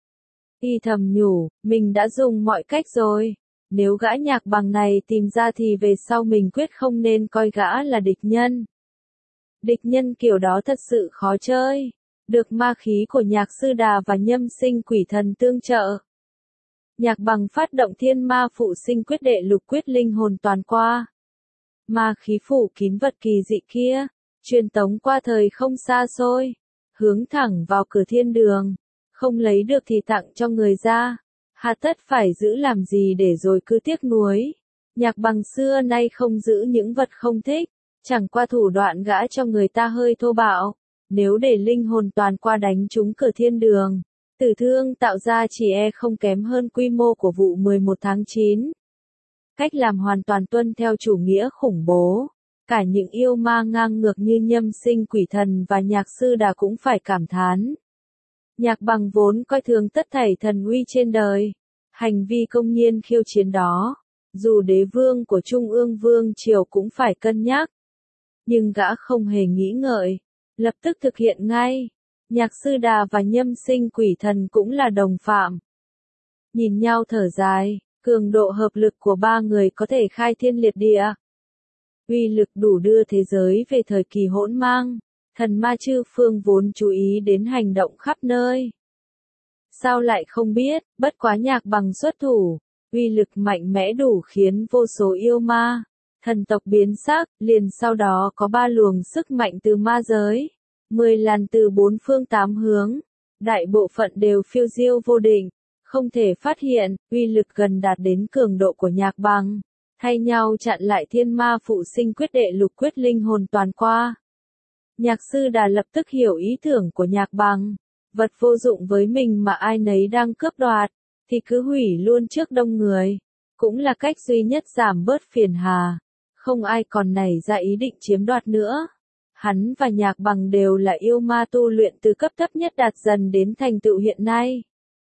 Y thầm nhủ, mình đã dùng mọi cách rồi. Nếu gã Nhạc Bằng này tìm ra thì về sau mình quyết không nên coi gã là địch nhân. Địch nhân kiểu đó thật sự khó chơi. Được ma khí của Nhạc Sư Đà và Nhâm Sinh Quỷ Thần tương trợ. Nhạc Bằng phát động Thiên Ma Phụ Sinh Quyết đệ lục quyết linh hồn toàn qua. Ma khí phủ kín vật kỳ dị kia, truyền tống qua thời không xa xôi, hướng thẳng vào cửa thiên đường. không lấy được thì tặng cho người ra, hà tất phải giữ làm gì để rồi cứ tiếc nuối. Nhạc Bằng xưa nay không giữ những vật không thích, chẳng qua thủ đoạn gã cho người ta hơi thô bạo, nếu để linh hồn toàn qua đánh trúng cửa thiên đường, tử thương tạo ra chỉ e không kém hơn quy mô của vụ 11 tháng 9. Cách làm hoàn toàn tuân theo chủ nghĩa khủng bố. Cả những yêu ma ngang ngược như Nhâm Sinh Quỷ Thần và Nhạc Sư Đà cũng phải cảm thán. Nhạc Bằng vốn coi thường tất thảy thần uy trên đời. Hành vi công nhiên khiêu chiến đó, dù đế vương của Trung ương Vương Triều cũng phải cân nhắc. Nhưng gã không hề nghĩ ngợi, lập tức thực hiện ngay. Nhạc Sư Đà và Nhâm Sinh Quỷ Thần cũng là đồng phạm. Nhìn nhau thở dài, cường độ hợp lực của ba người có thể khai thiên liệt địa. Uy lực đủ đưa thế giới về thời kỳ hỗn mang, thần ma chư phương vốn chú ý đến hành động khắp nơi. Sao lại không biết, bất quá Nhạc Bằng xuất thủ, uy lực mạnh mẽ đủ khiến vô số yêu ma, thần tộc biến sắc, liền sau đó có 3 luồng sức mạnh từ ma giới, 10 làn từ 4 phương 8 hướng, đại bộ phận đều phiêu diêu vô định, không thể phát hiện, uy lực gần đạt đến cường độ của Nhạc Bằng, thay nhau chặn lại thiên ma phụ sinh quyết đệ lục quyết linh hồn toàn qua. Nhạc Sư Đà lập tức hiểu ý tưởng của Nhạc Bằng, vật vô dụng với mình mà ai nấy đang cướp đoạt, thì cứ hủy luôn trước đông người, cũng là cách duy nhất giảm bớt phiền hà, không ai còn nảy ra ý định chiếm đoạt nữa. Hắn và Nhạc Bằng đều là yêu ma tu luyện từ cấp thấp nhất đạt dần đến thành tựu hiện nay,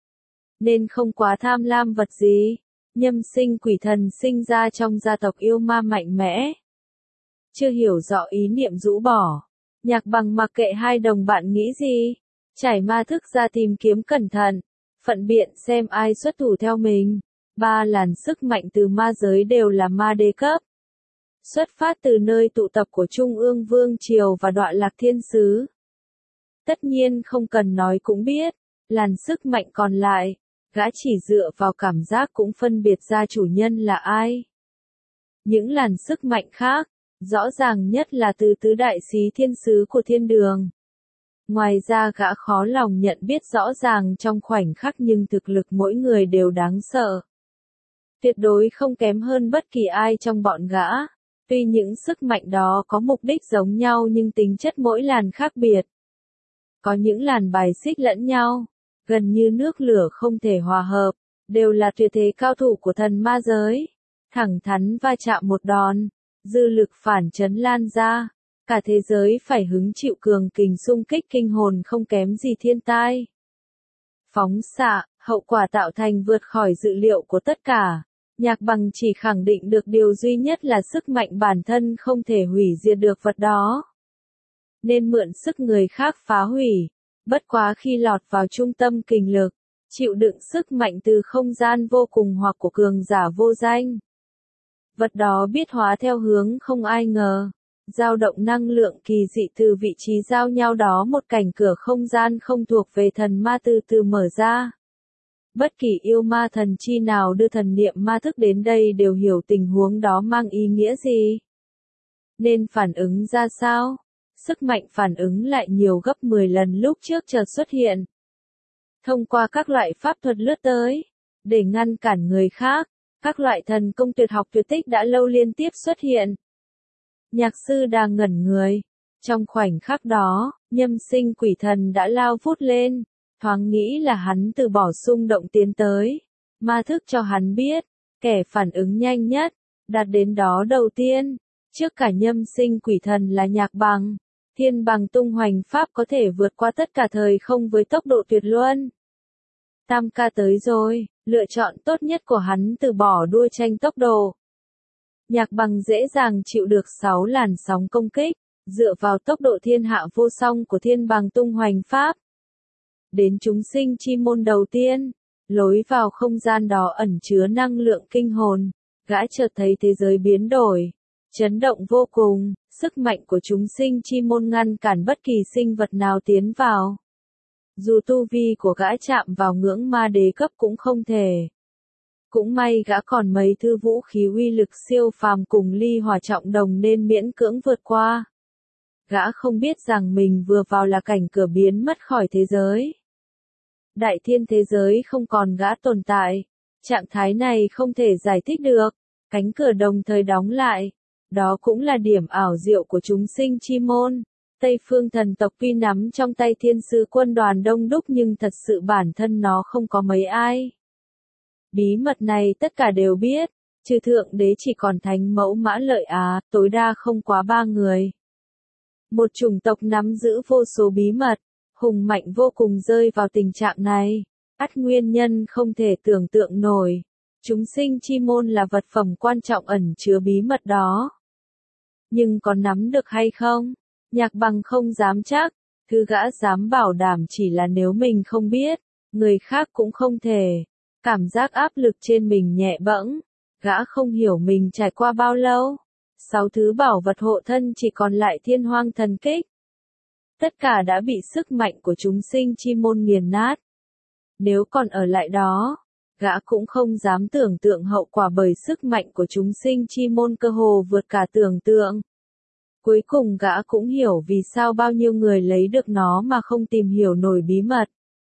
nên không quá tham lam vật gì. Nhâm Sinh Quỷ Thần sinh ra trong gia tộc yêu ma mạnh mẽ, chưa hiểu rõ ý niệm rũ bỏ. Nhạc Bằng mặc kệ hai đồng bạn nghĩ gì, trải ma thức ra tìm kiếm cẩn thận, phận biện xem ai xuất thủ theo mình. 3 làn sức mạnh từ ma giới đều là ma đế cấp, xuất phát từ nơi tụ tập của Trung ương Vương Triều và Đọa Lạc Thiên Sứ. Tất nhiên không cần nói cũng biết, làn sức mạnh còn lại, gã chỉ dựa vào cảm giác cũng phân biệt ra chủ nhân là ai. Những làn sức mạnh khác, rõ ràng nhất là từ tứ đại xí thiên sứ của thiên đường. Ngoài ra gã khó lòng nhận biết rõ ràng trong khoảnh khắc nhưng thực lực mỗi người đều đáng sợ. Tuyệt đối không kém hơn bất kỳ ai trong bọn gã. Tuy những sức mạnh đó có mục đích giống nhau nhưng tính chất mỗi làn khác biệt. Có những làn bài xích lẫn nhau, gần như nước lửa không thể hòa hợp, đều là tuyệt thế cao thủ của thần ma giới. Thẳng thắn va chạm một đòn, dư lực phản chấn lan ra, cả thế giới phải hứng chịu cường kình xung kích kinh hồn không kém gì thiên tai. Phóng xạ, hậu quả tạo thành vượt khỏi dự liệu của tất cả. Nhạc Bằng chỉ khẳng định được điều duy nhất là sức mạnh bản thân không thể hủy diệt được vật đó, nên mượn sức người khác phá hủy. Bất quá khi lọt vào trung tâm kình lực, chịu đựng sức mạnh từ không gian vô cùng hoặc của cường giả vô danh, vật đó biết hóa theo hướng không ai ngờ, dao động năng lượng kỳ dị từ vị trí giao nhau đó, một cảnh cửa không gian không thuộc về thần ma từ từ mở ra. Bất kỳ yêu ma thần chi nào đưa thần niệm ma thức đến đây đều hiểu tình huống đó mang ý nghĩa gì, nên phản ứng ra sao. Sức mạnh phản ứng lại nhiều gấp 10 lần lúc trước chợt xuất hiện. Thông qua các loại pháp thuật lướt tới, để ngăn cản người khác, các loại thần công tuyệt học tuyệt tích đã lâu liên tiếp xuất hiện. Nhạc Sư đang ngẩn người. Trong khoảnh khắc đó, Nhâm Sinh Quỷ Thần đã lao vút lên, thoáng nghĩ là hắn từ bỏ xung động tiến tới. Ma thức cho hắn biết, kẻ phản ứng nhanh nhất, đạt đến đó đầu tiên, trước cả Nhâm Sinh Quỷ Thần là Nhạc Bằng. Thiên Bằng tung hoành pháp có thể vượt qua tất cả thời không với tốc độ tuyệt luân. Tam ca tới rồi, lựa chọn tốt nhất của hắn từ bỏ đua tranh tốc độ. Nhạc Bằng dễ dàng chịu được 6 làn sóng công kích, dựa vào tốc độ thiên hạ vô song của Thiên Bằng tung hoành pháp. Đến chúng sinh chi môn đầu tiên, lối vào không gian đó ẩn chứa năng lượng kinh hồn, gã chợt thấy thế giới biến đổi, chấn động vô cùng. Sức mạnh của chúng sinh chi môn ngăn cản bất kỳ sinh vật nào tiến vào. Dù tu vi của gã chạm vào ngưỡng ma đế cấp cũng không thể. Cũng may gã còn mấy thứ vũ khí uy lực siêu phàm cùng ly hỏa trọng đồng nên miễn cưỡng vượt qua. Gã không biết rằng mình vừa vào là cảnh cửa biến mất khỏi thế giới. Đại thiên thế giới không còn gã tồn tại. Trạng thái này không thể giải thích được. Cánh cửa đồng thời đóng lại. Đó cũng là điểm ảo diệu của chúng sinh chi môn. Tây phương thần tộc tuy nắm trong tay thiên sứ quân đoàn đông đúc nhưng thật sự bản thân nó không có mấy ai. Bí mật này tất cả đều biết, trừ thượng đế chỉ còn thánh mẫu Mã Lợi Á, tối đa không quá 3 người. Một chủng tộc nắm giữ vô số bí mật, hùng mạnh vô cùng rơi vào tình trạng này. Ắt nguyên nhân không thể tưởng tượng nổi. Chúng sinh chi môn là vật phẩm quan trọng ẩn chứa bí mật đó. Nhưng có nắm được hay không? Nhạc Bằng không dám chắc, thứ gã dám bảo đảm chỉ là nếu mình không biết, người khác cũng không thể. Cảm giác áp lực trên mình nhẹ bẫng, gã không hiểu mình trải qua bao lâu. 6 thứ bảo vật hộ thân chỉ còn lại thiên hoang thần kích. Tất cả đã bị sức mạnh của chúng sinh chi môn nghiền nát. Nếu còn ở lại đó, gã cũng không dám tưởng tượng hậu quả bởi sức mạnh của chúng sinh chi môn cơ hồ vượt cả tưởng tượng. Cuối cùng gã cũng hiểu vì sao bao nhiêu người lấy được nó mà không tìm hiểu nổi bí mật.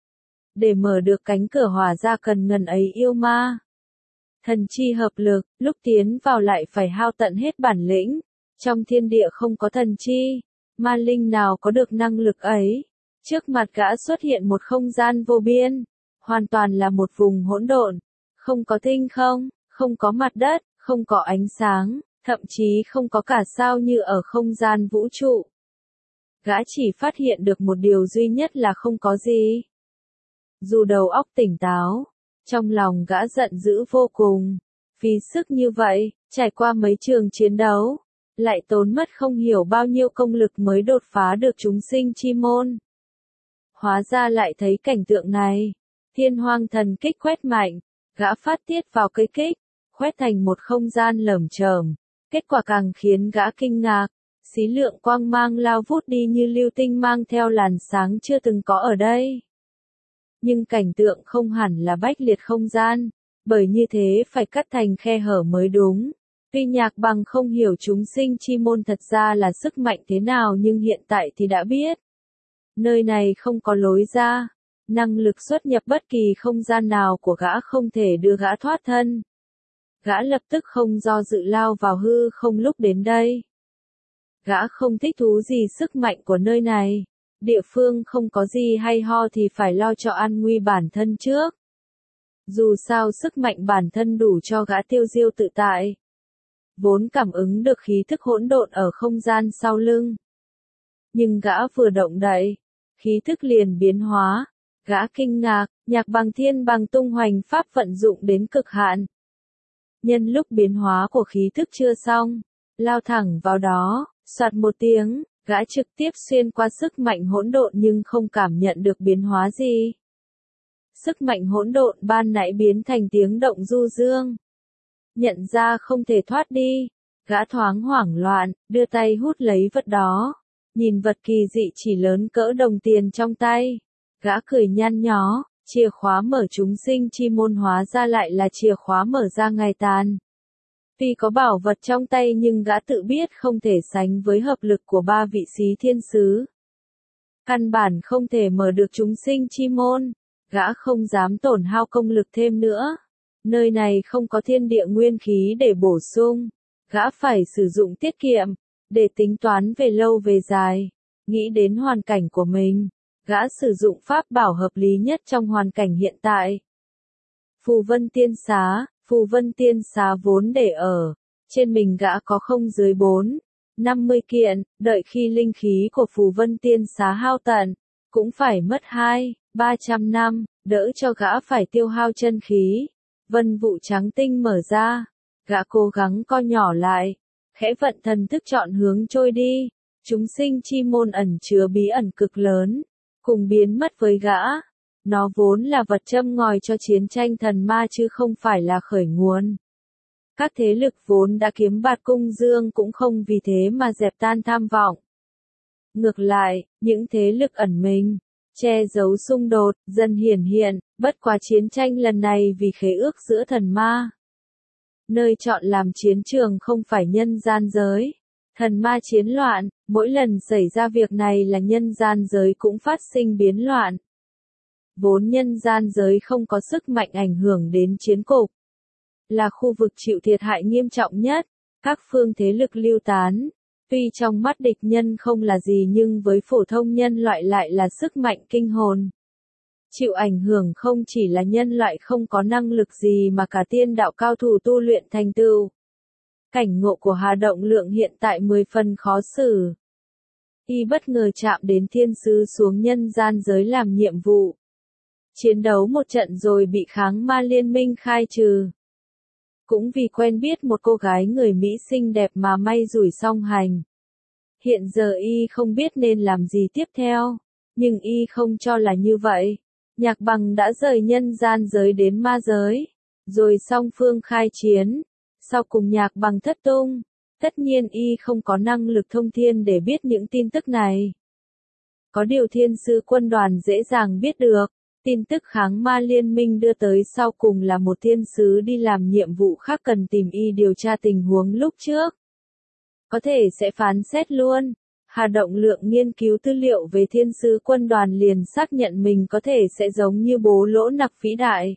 Để mở được cánh cửa hỏa ra cần ngần ấy yêu ma. Thần chi hợp lực, lúc tiến vào lại phải hao tận hết bản lĩnh. Trong thiên địa không có thần chi, ma linh nào có được năng lực ấy. Trước mặt gã xuất hiện một không gian vô biên, hoàn toàn là một vùng hỗn độn, không có tinh không, không có mặt đất, không có ánh sáng, thậm chí không có cả sao như ở không gian vũ trụ. Gã chỉ phát hiện được một điều duy nhất là không có gì. Dù đầu óc tỉnh táo, trong lòng gã giận dữ vô cùng. Phí sức như vậy, trải qua mấy trường chiến đấu, lại tốn mất không hiểu bao nhiêu công lực mới đột phá được chúng sinh chi môn. Hóa ra lại thấy cảnh tượng này. Thiên hoang thần kích quét mạnh, gã phát tiết vào cây kích, quét thành một không gian lởm chởm. Kết quả càng khiến gã kinh ngạc, xí lượng quang mang lao vút đi như lưu tinh mang theo làn sáng chưa từng có ở đây. Nhưng cảnh tượng không hẳn là bách liệt không gian, bởi như thế phải cắt thành khe hở mới đúng. Tuy Nhạc Bằng không hiểu chúng sinh chi môn thật ra là sức mạnh thế nào nhưng hiện tại thì đã biết. Nơi này không có lối ra, năng lực xuất nhập bất kỳ không gian nào của gã không thể đưa gã thoát thân. Gã lập tức không do dự lao vào hư không lúc đến đây. Gã không thích thú gì sức mạnh của nơi này. Địa phương không có gì hay ho thì phải lo cho an nguy bản thân trước. Dù sao sức mạnh bản thân đủ cho gã tiêu diêu tự tại. Vốn cảm ứng được khí thức hỗn độn ở không gian sau lưng. Nhưng gã vừa động đậy, khí thức liền biến hóa. Gã kinh ngạc, Nhạc Bằng thiên bằng tung hoành pháp vận dụng đến cực hạn. Nhân lúc biến hóa của khí thức chưa xong, lao thẳng vào đó, soạt một tiếng, gã trực tiếp xuyên qua sức mạnh hỗn độn nhưng không cảm nhận được biến hóa gì. Sức mạnh hỗn độn ban nãy biến thành tiếng động du dương. Nhận ra không thể thoát đi, gã thoáng hoảng loạn, đưa tay hút lấy vật đó. Nhìn vật kỳ dị chỉ lớn cỡ đồng tiền trong tay. Gã cười nhăn nhó, chìa khóa mở chúng sinh chi môn hóa ra lại là chìa khóa mở ra ngày tàn. Tuy có bảo vật trong tay nhưng gã tự biết không thể sánh với hợp lực của 3 vị xí thiên sứ. Căn bản không thể mở được chúng sinh chi môn, gã không dám tổn hao công lực thêm nữa. Nơi này không có thiên địa nguyên khí để bổ sung, gã phải sử dụng tiết kiệm, để tính toán về lâu về dài. Nghĩ đến hoàn cảnh của mình, gã sử dụng pháp bảo hợp lý nhất trong hoàn cảnh hiện tại. Phù Vân Tiên Xá. Phù Vân Tiên Xá vốn để ở, trên mình gã có không dưới 50 kiện, đợi khi linh khí của Phù Vân Tiên Xá hao tận, cũng phải mất 300 năm, đỡ cho gã phải tiêu hao chân khí. Vân vụ trắng tinh mở ra, gã cố gắng co nhỏ lại, khẽ vận thần thức chọn hướng trôi đi, chúng sinh chi môn ẩn chứa bí ẩn cực lớn, cùng biến mất với gã. Nó vốn là vật châm ngòi cho chiến tranh thần ma chứ không phải là khởi nguồn. Các thế lực vốn đã kiếm bạt cung dương cũng không vì thế mà dẹp tan tham vọng. Ngược lại, những thế lực ẩn mình, che giấu xung đột, dần hiển hiện, bất quá chiến tranh lần này vì khế ước giữa thần ma. Nơi chọn làm chiến trường không phải nhân gian giới. Thần ma chiến loạn, mỗi lần xảy ra việc này là nhân gian giới cũng phát sinh biến loạn. Vốn nhân gian giới không có sức mạnh ảnh hưởng đến chiến cục. Là khu vực chịu thiệt hại nghiêm trọng nhất, các phương thế lực lưu tán. Tuy trong mắt địch nhân không là gì nhưng với phổ thông nhân loại lại là sức mạnh kinh hồn. Chịu ảnh hưởng không chỉ là nhân loại không có năng lực gì mà cả tiên đạo cao thủ tu luyện thành tựu. Cảnh ngộ của Hà Động Lượng hiện tại 10 phần khó xử. Y bất ngờ chạm đến thiên sứ xuống nhân gian giới làm nhiệm vụ. Chiến đấu một trận rồi bị kháng ma liên minh khai trừ. Cũng vì quen biết một cô gái người Mỹ xinh đẹp mà may rủi song hành. Hiện giờ Y không biết nên làm gì tiếp theo, nhưng Y không cho là như vậy. Nhạc Bằng đã rời nhân gian giới đến ma giới, rồi song phương khai chiến, sau cùng Nhạc Bằng thất tung. Tất nhiên Y không có năng lực thông thiên để biết những tin tức này. Có điều thiên sư quân đoàn dễ dàng biết được. Tin tức kháng ma liên minh đưa tới sau cùng là một thiên sứ đi làm nhiệm vụ khác cần tìm Y điều tra tình huống lúc trước. Có thể sẽ phán xét luôn. Hà Động Lượng nghiên cứu tư liệu về thiên sứ quân đoàn liền xác nhận mình có thể sẽ giống như bố lỗ nặc vĩ đại.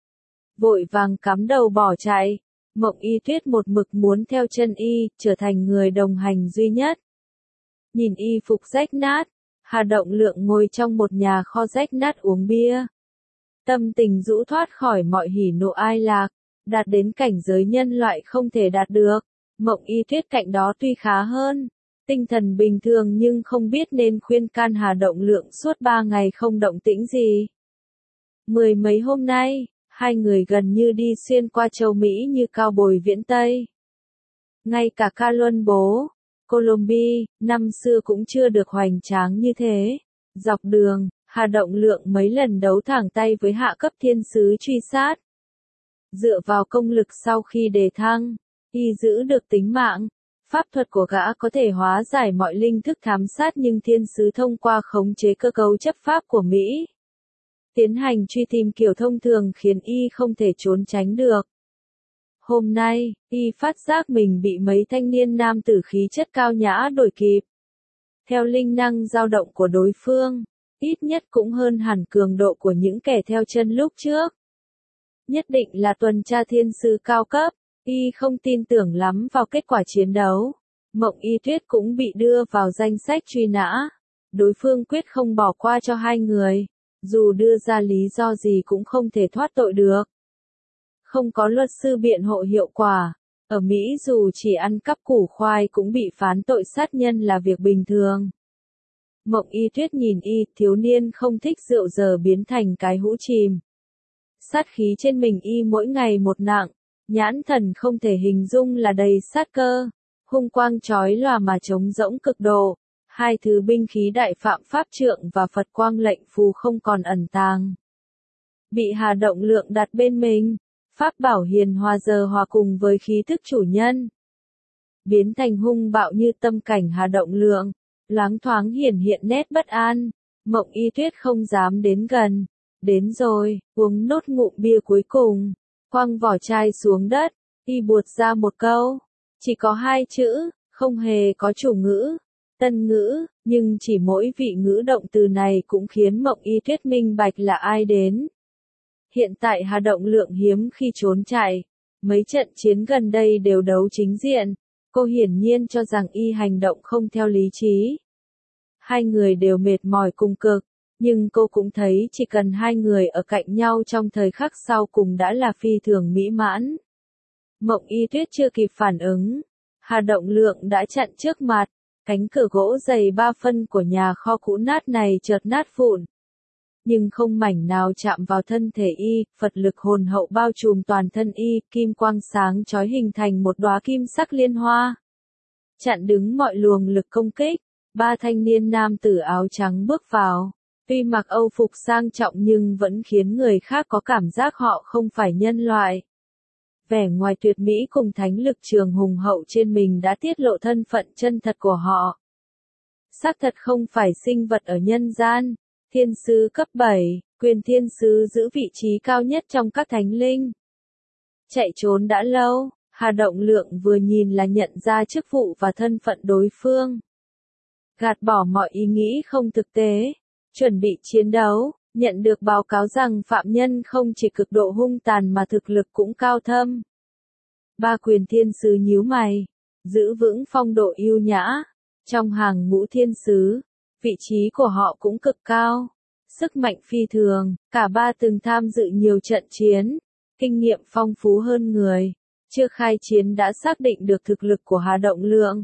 Vội vàng cắm đầu bỏ chạy. Mộng Y Tuyết một mực muốn theo chân Y, trở thành người đồng hành duy nhất. Nhìn Y phục rách nát, Hà Động Lượng ngồi trong một nhà kho rách nát uống bia. Tâm tình rũ thoát khỏi mọi hỉ nộ ai lạc, đạt đến cảnh giới nhân loại không thể đạt được. Mộng Y Tuyết cạnh đó tuy khá hơn, tinh thần bình thường nhưng không biết nên khuyên can Hà Động Lượng suốt 3 ngày không động tĩnh gì. 10 mấy hôm nay, hai người gần như đi xuyên qua châu Mỹ như cao bồi viễn Tây. Ngay cả Ca Luân Bố, Colombia, năm xưa cũng chưa được hoành tráng như thế. Dọc đường, Hà Động Lượng mấy lần đấu thẳng tay với hạ cấp thiên sứ truy sát. Dựa vào công lực sau khi đề thăng, Y giữ được tính mạng. Pháp thuật của gã có thể hóa giải mọi linh thức thám sát nhưng thiên sứ thông qua khống chế cơ cấu chấp pháp của Mỹ. Tiến hành truy tìm kiểu thông thường khiến Y không thể trốn tránh được. Hôm nay, Y phát giác mình bị mấy thanh niên nam tử khí chất cao nhã đuổi kịp. Theo linh năng dao động của đối phương, ít nhất cũng hơn hẳn cường độ của những kẻ theo chân lúc trước. Nhất định là tuần tra thiên sứ cao cấp, Y không tin tưởng lắm vào kết quả chiến đấu. Mộng Y Tuyết cũng bị đưa vào danh sách truy nã. Đối phương quyết không bỏ qua cho hai người, dù đưa ra lý do gì cũng không thể thoát tội được. Không có luật sư biện hộ hiệu quả. Ở Mỹ dù chỉ ăn cắp củ khoai cũng bị phán tội sát nhân là việc bình thường. Mộng Y Tuyết nhìn Y, thiếu niên không thích rượu giờ biến thành cái hũ chìm. Sát khí trên mình Y mỗi ngày một nặng, nhãn thần không thể hình dung là đầy sát cơ, hung quang chói lòa mà trống rỗng cực độ. Hai thứ binh khí đại phạm pháp trượng và Phật quang lệnh phù không còn ẩn tàng. Bị Hà Động Lượng đặt bên mình, pháp bảo hiền hòa giờ hòa cùng với khí thức chủ nhân. Biến thành hung bạo như tâm cảnh Hà Động Lượng, loáng thoáng hiển hiện nét bất an. Mộng Y Tuyết không dám đến gần. Đến rồi, uống nốt ngụm bia cuối cùng, quăng vỏ chai xuống đất, Y buột ra một câu. Chỉ có 2 chữ, không hề có chủ ngữ. Tân ngữ, nhưng chỉ mỗi vị ngữ động từ này cũng khiến Mộng Y Tuyết minh bạch là ai đến. Hiện tại Hà Động Lượng hiếm khi trốn chạy, mấy trận chiến gần đây đều đấu chính diện, cô hiển nhiên cho rằng Y hành động không theo lý trí. Hai người đều mệt mỏi cùng cực, nhưng cô cũng thấy chỉ cần hai người ở cạnh nhau trong thời khắc sau cùng đã là phi thường mỹ mãn. Mộng Y Tuyết chưa kịp phản ứng, Hà Động Lượng đã chặn trước mặt. Cánh cửa gỗ dày 3 phân của nhà kho cũ nát này chợt nát vụn. Nhưng không mảnh nào chạm vào thân thể Y, Phật lực hồn hậu bao trùm toàn thân Y, kim quang sáng chói hình thành một đóa kim sắc liên hoa. Chặn đứng mọi luồng lực công kích, 3 thanh niên nam tử áo trắng bước vào. Tuy mặc âu phục sang trọng nhưng vẫn khiến người khác có cảm giác họ không phải nhân loại. Vẻ ngoài tuyệt mỹ cùng thánh lực trường hùng hậu trên mình đã tiết lộ thân phận chân thật của họ. Xác thật không phải sinh vật ở nhân gian, thiên sứ cấp 7, quyền thiên sứ giữ vị trí cao nhất trong các thánh linh. Chạy trốn đã lâu, Hà Động Lượng vừa nhìn là nhận ra chức vụ và thân phận đối phương. Gạt bỏ mọi ý nghĩ không thực tế, chuẩn bị chiến đấu, Nhận được báo cáo rằng phạm nhân không chỉ cực độ hung tàn mà thực lực cũng cao thâm. Ba quyền thiên sứ nhíu mày, giữ vững phong độ yêu nhã. Trong hàng ngũ thiên sứ, vị trí của họ cũng cực cao. Sức mạnh phi thường, cả ba từng tham dự nhiều trận chiến, kinh nghiệm phong phú hơn người. Chưa khai chiến đã xác định được thực lực của Hà Động Lượng.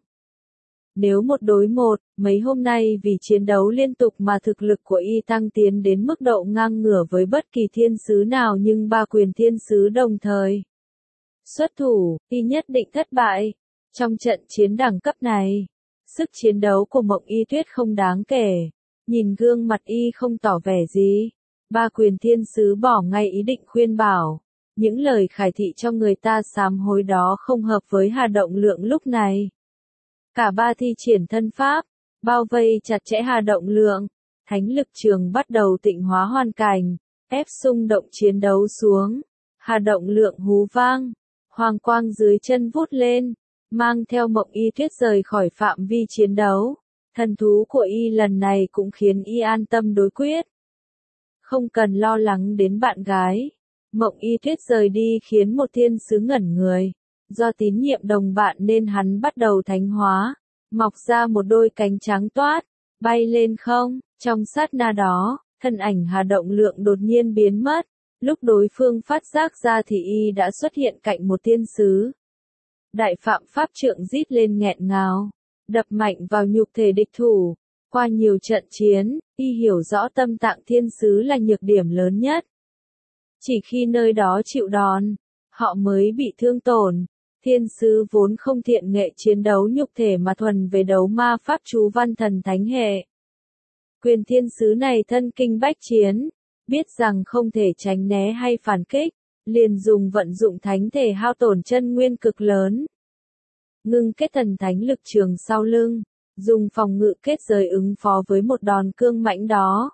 Nếu một đối một, mấy hôm nay vì chiến đấu liên tục mà thực lực của y tăng tiến đến mức độ ngang ngửa với bất kỳ thiên sứ nào, nhưng ba quyền thiên sứ đồng thời xuất thủ, y nhất định thất bại. Trong trận chiến đẳng cấp này, sức chiến đấu của Mộng Y Tuyết không đáng kể. Nhìn gương mặt y không tỏ vẻ gì, ba quyền thiên sứ bỏ ngay ý định khuyên bảo. Những lời khải thị cho người ta sám hối đó không hợp với Hà Động Lượng lúc này. Cả ba thi triển thân pháp, bao vây chặt chẽ Hà Động Lượng. Thánh lực trường bắt đầu tịnh hóa hoàn cảnh, ép xung động chiến đấu xuống. Hà Động Lượng hú vang, hoàng quang dưới chân vút lên, mang theo Mộng Y Tuyết rời khỏi phạm vi chiến đấu. Thần thú của y lần này cũng khiến y an tâm đối quyết. Không cần lo lắng đến bạn gái. Mộng Y Tuyết rời đi khiến một thiên sứ ngẩn người. Do tín nhiệm đồng bạn nên hắn bắt đầu thánh hóa, mọc ra một đôi cánh trắng toát, bay lên không. Trong sát na đó, thân ảnh Hà Động Lượng đột nhiên biến mất. Lúc đối phương phát giác ra thì y đã xuất hiện cạnh một thiên sứ. Đại phạm pháp trượng rít lên nghẹn ngào, đập mạnh vào nhục thể địch thủ. Qua nhiều trận chiến, y hiểu rõ tâm tạng thiên sứ là nhược điểm lớn nhất. Chỉ khi nơi đó chịu đòn, họ mới bị thương tổn. Thiên sứ vốn không thiện nghệ chiến đấu nhục thể mà thuần về đấu ma pháp chú văn thần thánh hệ. Quyền thiên sứ này thân kinh bách chiến, biết rằng không thể tránh né hay phản kích, liền dùng vận dụng thánh thể hao tổn chân nguyên cực lớn. Ngưng kết thần thánh lực trường sau lưng, dùng phòng ngự kết giới ứng phó với một đòn cương mãnh đó.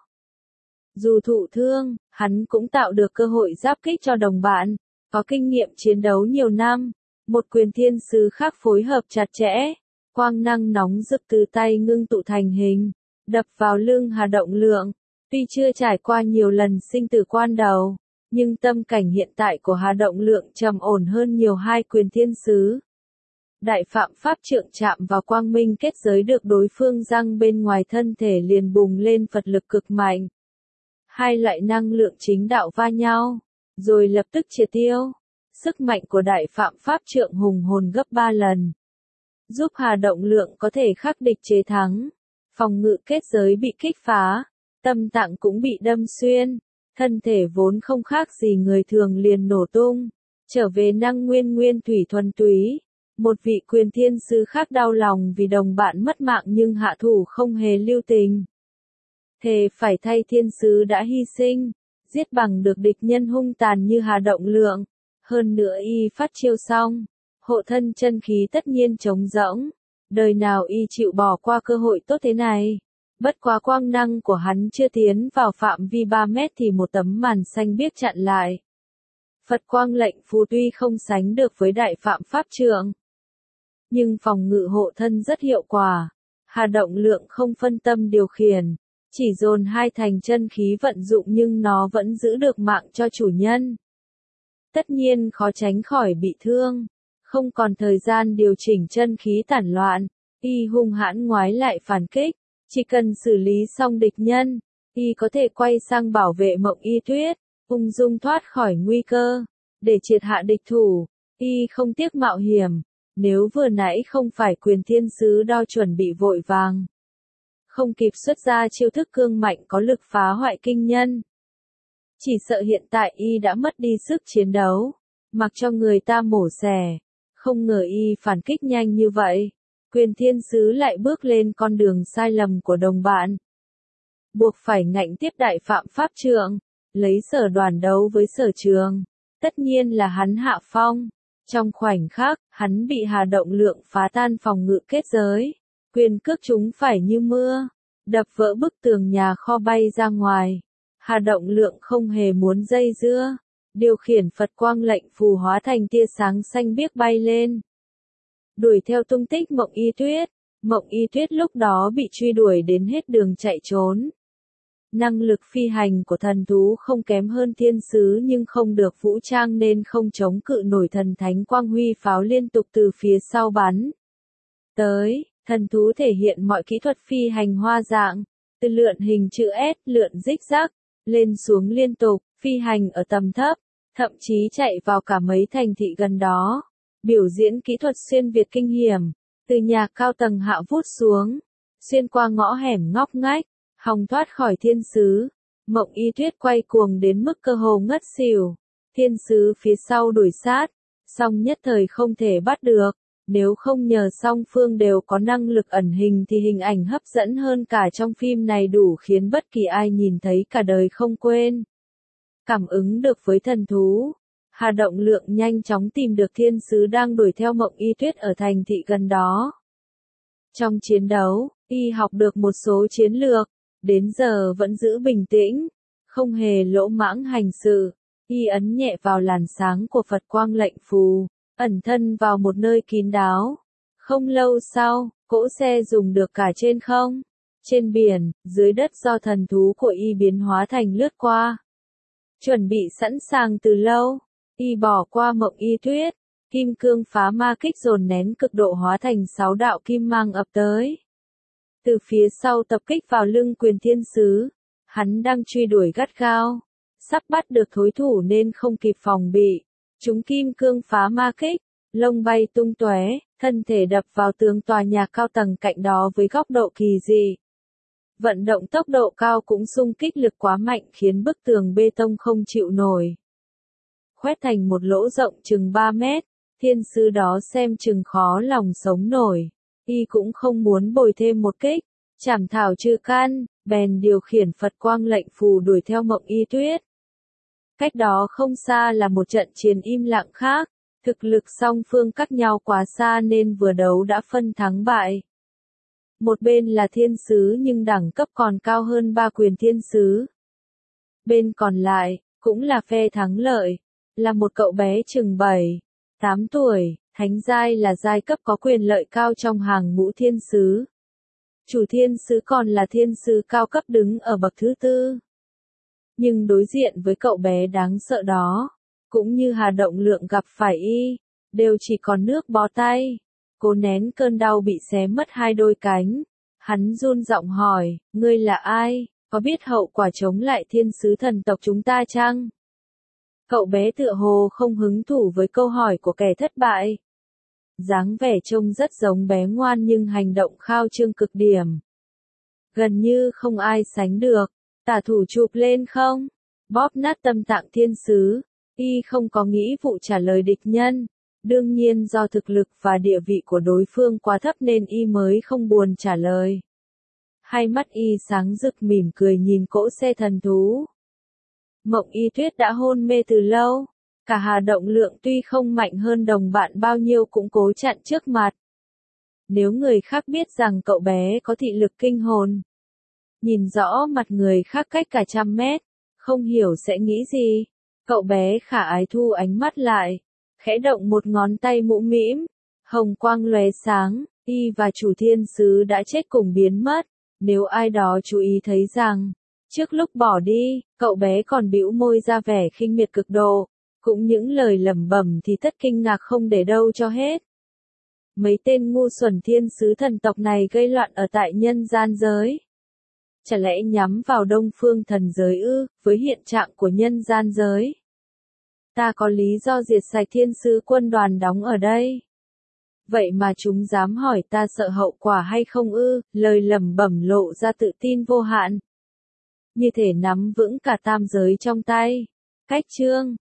Dù thụ thương, hắn cũng tạo được cơ hội giáp kích cho đồng bạn, có kinh nghiệm chiến đấu nhiều năm. Một quyền thiên sứ khác phối hợp chặt chẽ, quang năng nóng rực từ tay ngưng tụ thành hình, đập vào lưng Hà Động Lượng. Tuy chưa trải qua nhiều lần sinh tử quan đầu, nhưng tâm cảnh hiện tại của Hà Động Lượng trầm ổn hơn nhiều hai quyền thiên sứ. Đại phạm pháp trượng chạm vào quang minh kết giới được đối phương giăng bên ngoài thân thể liền bùng lên Phật lực cực mạnh. Hai loại năng lượng chính đạo va nhau, rồi lập tức triệt tiêu. Sức mạnh của đại phạm pháp trượng hùng hồn gấp 3 lần, giúp Hà Động Lượng có thể khắc địch chế thắng. Phòng ngự kết giới bị kích phá, tâm tạng cũng bị đâm xuyên, thân thể vốn không khác gì người thường liền nổ tung, trở về năng nguyên nguyên thủy thuần túy. Một vị quyền thiên sứ khác đau lòng vì đồng bạn mất mạng nhưng hạ thủ không hề lưu tình. Thề phải thay thiên sứ đã hy sinh, giết bằng được địch nhân hung tàn như Hà Động Lượng. Hơn nữa y phát chiêu xong, hộ thân chân khí tất nhiên trống rỗng. Đời nào y chịu bỏ qua cơ hội tốt thế này. Bất quá quang năng của hắn chưa tiến vào phạm vi 3 mét thì một tấm màn xanh biếc chặn lại. Phật quang lệnh phù tuy không sánh được với đại phạm pháp trượng, nhưng phòng ngự hộ thân rất hiệu quả. Hà Động Lượng không phân tâm điều khiển, chỉ dồn hai thành chân khí vận dụng nhưng nó vẫn giữ được mạng cho chủ nhân. Tất nhiên khó tránh khỏi bị thương, không còn thời gian điều chỉnh chân khí tản loạn, y hung hãn ngoái lại phản kích, chỉ cần xử lý xong địch nhân, y có thể quay sang bảo vệ Mộng Y Tuyết, ung dung thoát khỏi nguy cơ, để triệt hạ địch thủ, y không tiếc mạo hiểm. Nếu vừa nãy không phải quyền thiên sứ đo chuẩn bị vội vàng, không kịp xuất ra chiêu thức cương mạnh có lực phá hoại kinh nhân, chỉ sợ hiện tại y đã mất đi sức chiến đấu, mặc cho người ta mổ xẻ. Không ngờ y phản kích nhanh như vậy, quyền thiên sứ lại bước lên con đường sai lầm của đồng bạn. Buộc phải ngạnh tiếp đại phạm pháp trượng, lấy sở đoàn đấu với sở trường. Tất nhiên là hắn hạ phong. Trong khoảnh khắc, hắn bị Hà Động Lượng phá tan phòng ngự kết giới. Quyền cước chúng phải như mưa, đập vỡ bức tường nhà kho bay ra ngoài. Hà Động Lượng không hề muốn dây dưa, điều khiển Phật quang lệnh phù hóa thành tia sáng xanh biếc bay lên. Đuổi theo tung tích Mộng Y Tuyết. Mộng Y Tuyết lúc đó bị truy đuổi đến hết đường chạy trốn. Năng lực phi hành của thần thú không kém hơn thiên sứ nhưng không được vũ trang nên không chống cự nổi thần thánh quang huy pháo liên tục từ phía sau bắn tới. Thần thú thể hiện mọi kỹ thuật phi hành hoa dạng, từ lượn hình chữ S, lượn zigzag, lên xuống liên tục, phi hành ở tầm thấp, thậm chí chạy vào cả mấy thành thị gần đó. Biểu diễn kỹ thuật xuyên việt kinh hiểm, từ nhà cao tầng hạ vút xuống, xuyên qua ngõ hẻm ngóc ngách, hòng thoát khỏi thiên sứ. Mộng Y Tuyết quay cuồng đến mức cơ hồ ngất xỉu. Thiên sứ phía sau đuổi sát, song nhất thời không thể bắt được. Nếu không nhờ song phương đều có năng lực ẩn hình thì hình ảnh hấp dẫn hơn cả trong phim này đủ khiến bất kỳ ai nhìn thấy cả đời không quên. Cảm ứng được với thần thú, Hà Động Lượng nhanh chóng tìm được thiên sứ đang đuổi theo Mộng Y Tuyết ở thành thị gần đó. Trong chiến đấu, y học được một số chiến lược, đến giờ vẫn giữ bình tĩnh, không hề lỗ mãng hành sự. Y ấn nhẹ vào làn sáng của Phật quang lệnh phù, ẩn thân vào một nơi kín đáo. Không lâu sau, cỗ xe dùng được cả trên không, trên biển, dưới đất do thần thú của y biến hóa thành lướt qua. Chuẩn bị sẵn sàng từ lâu, y bỏ qua Mộng Y Tuyết, kim cương phá ma kích dồn nén cực độ hóa thành 6 đạo kim mang ập tới. Từ phía sau tập kích vào lưng Quyền Thiên Sứ, hắn đang truy đuổi gắt gao, sắp bắt được thối thủ nên không kịp phòng bị. Chúng kim cương phá ma kích, lông bay tung tóe, thân thể đập vào tường tòa nhà cao tầng cạnh đó với góc độ kỳ dị. Vận động tốc độ cao cũng xung kích lực quá mạnh khiến bức tường bê tông không chịu nổi. Khoét thành một lỗ rộng chừng 3 mét, thiên sứ đó xem chừng khó lòng sống nổi. Y cũng không muốn bồi thêm một kích, chảm thảo trừ căn, bèn điều khiển Phật quang lệnh phù đuổi theo Mộng Y Tuyết. Cách đó không xa là một trận chiến im lặng khác, thực lực song phương cách nhau quá xa nên vừa đấu đã phân thắng bại. Một bên là thiên sứ nhưng đẳng cấp còn cao hơn 3 quyền thiên sứ. Bên còn lại, cũng là phe thắng lợi, là một cậu bé chừng 7, 8 tuổi, thánh giai là giai cấp có quyền lợi cao trong hàng ngũ thiên sứ. Chủ thiên sứ còn là thiên sứ cao cấp đứng ở bậc thứ 4. Nhưng đối diện với cậu bé đáng sợ đó, cũng như Hà Động Lượng gặp phải y, đều chỉ còn nước bó tay. Cố nén cơn đau bị xé mất 2 đôi cánh, hắn run giọng hỏi, ngươi là ai, có biết hậu quả chống lại thiên sứ thần tộc chúng ta chăng? Cậu bé tựa hồ không hứng thú với câu hỏi của kẻ thất bại. Dáng vẻ trông rất giống bé ngoan nhưng hành động khao trương cực điểm. Gần như không ai sánh được, tả thủ chụp lên không? Bóp nát tâm tạng thiên sứ, y không có nghĩ vụ trả lời địch nhân. Đương nhiên do thực lực và địa vị của đối phương quá thấp nên y mới không buồn trả lời. Hai mắt y sáng rực mỉm cười nhìn cỗ xe thần thú. Mộng Y Tuyết đã hôn mê từ lâu, cả Hà Động Lượng tuy không mạnh hơn đồng bạn bao nhiêu cũng cố chặn trước mặt. Nếu người khác biết rằng cậu bé có thị lực kinh hồn, nhìn rõ mặt người khác cách cả 100 mét, không hiểu sẽ nghĩ gì. Cậu bé khả ái thu ánh mắt lại, khẽ động một ngón tay mũm mĩm, hồng quang lóe sáng, y và chủ thiên sứ đã chết cùng biến mất. Nếu ai đó chú ý thấy rằng, trước lúc bỏ đi, cậu bé còn bĩu môi ra vẻ khinh miệt cực độ, cũng những lời lẩm bẩm thì tất kinh ngạc không để đâu cho hết. Mấy tên ngu xuẩn thiên sứ thần tộc này gây loạn ở tại nhân gian giới. Chả lẽ nhắm vào Đông Phương thần giới ư, với hiện trạng của nhân gian giới? Ta có lý do diệt sạch thiên sứ quân đoàn đóng ở đây. Vậy mà chúng dám hỏi ta sợ hậu quả hay không ư, lời lẩm bẩm lộ ra tự tin vô hạn. Như thể nắm vững cả tam giới trong tay. Cách chương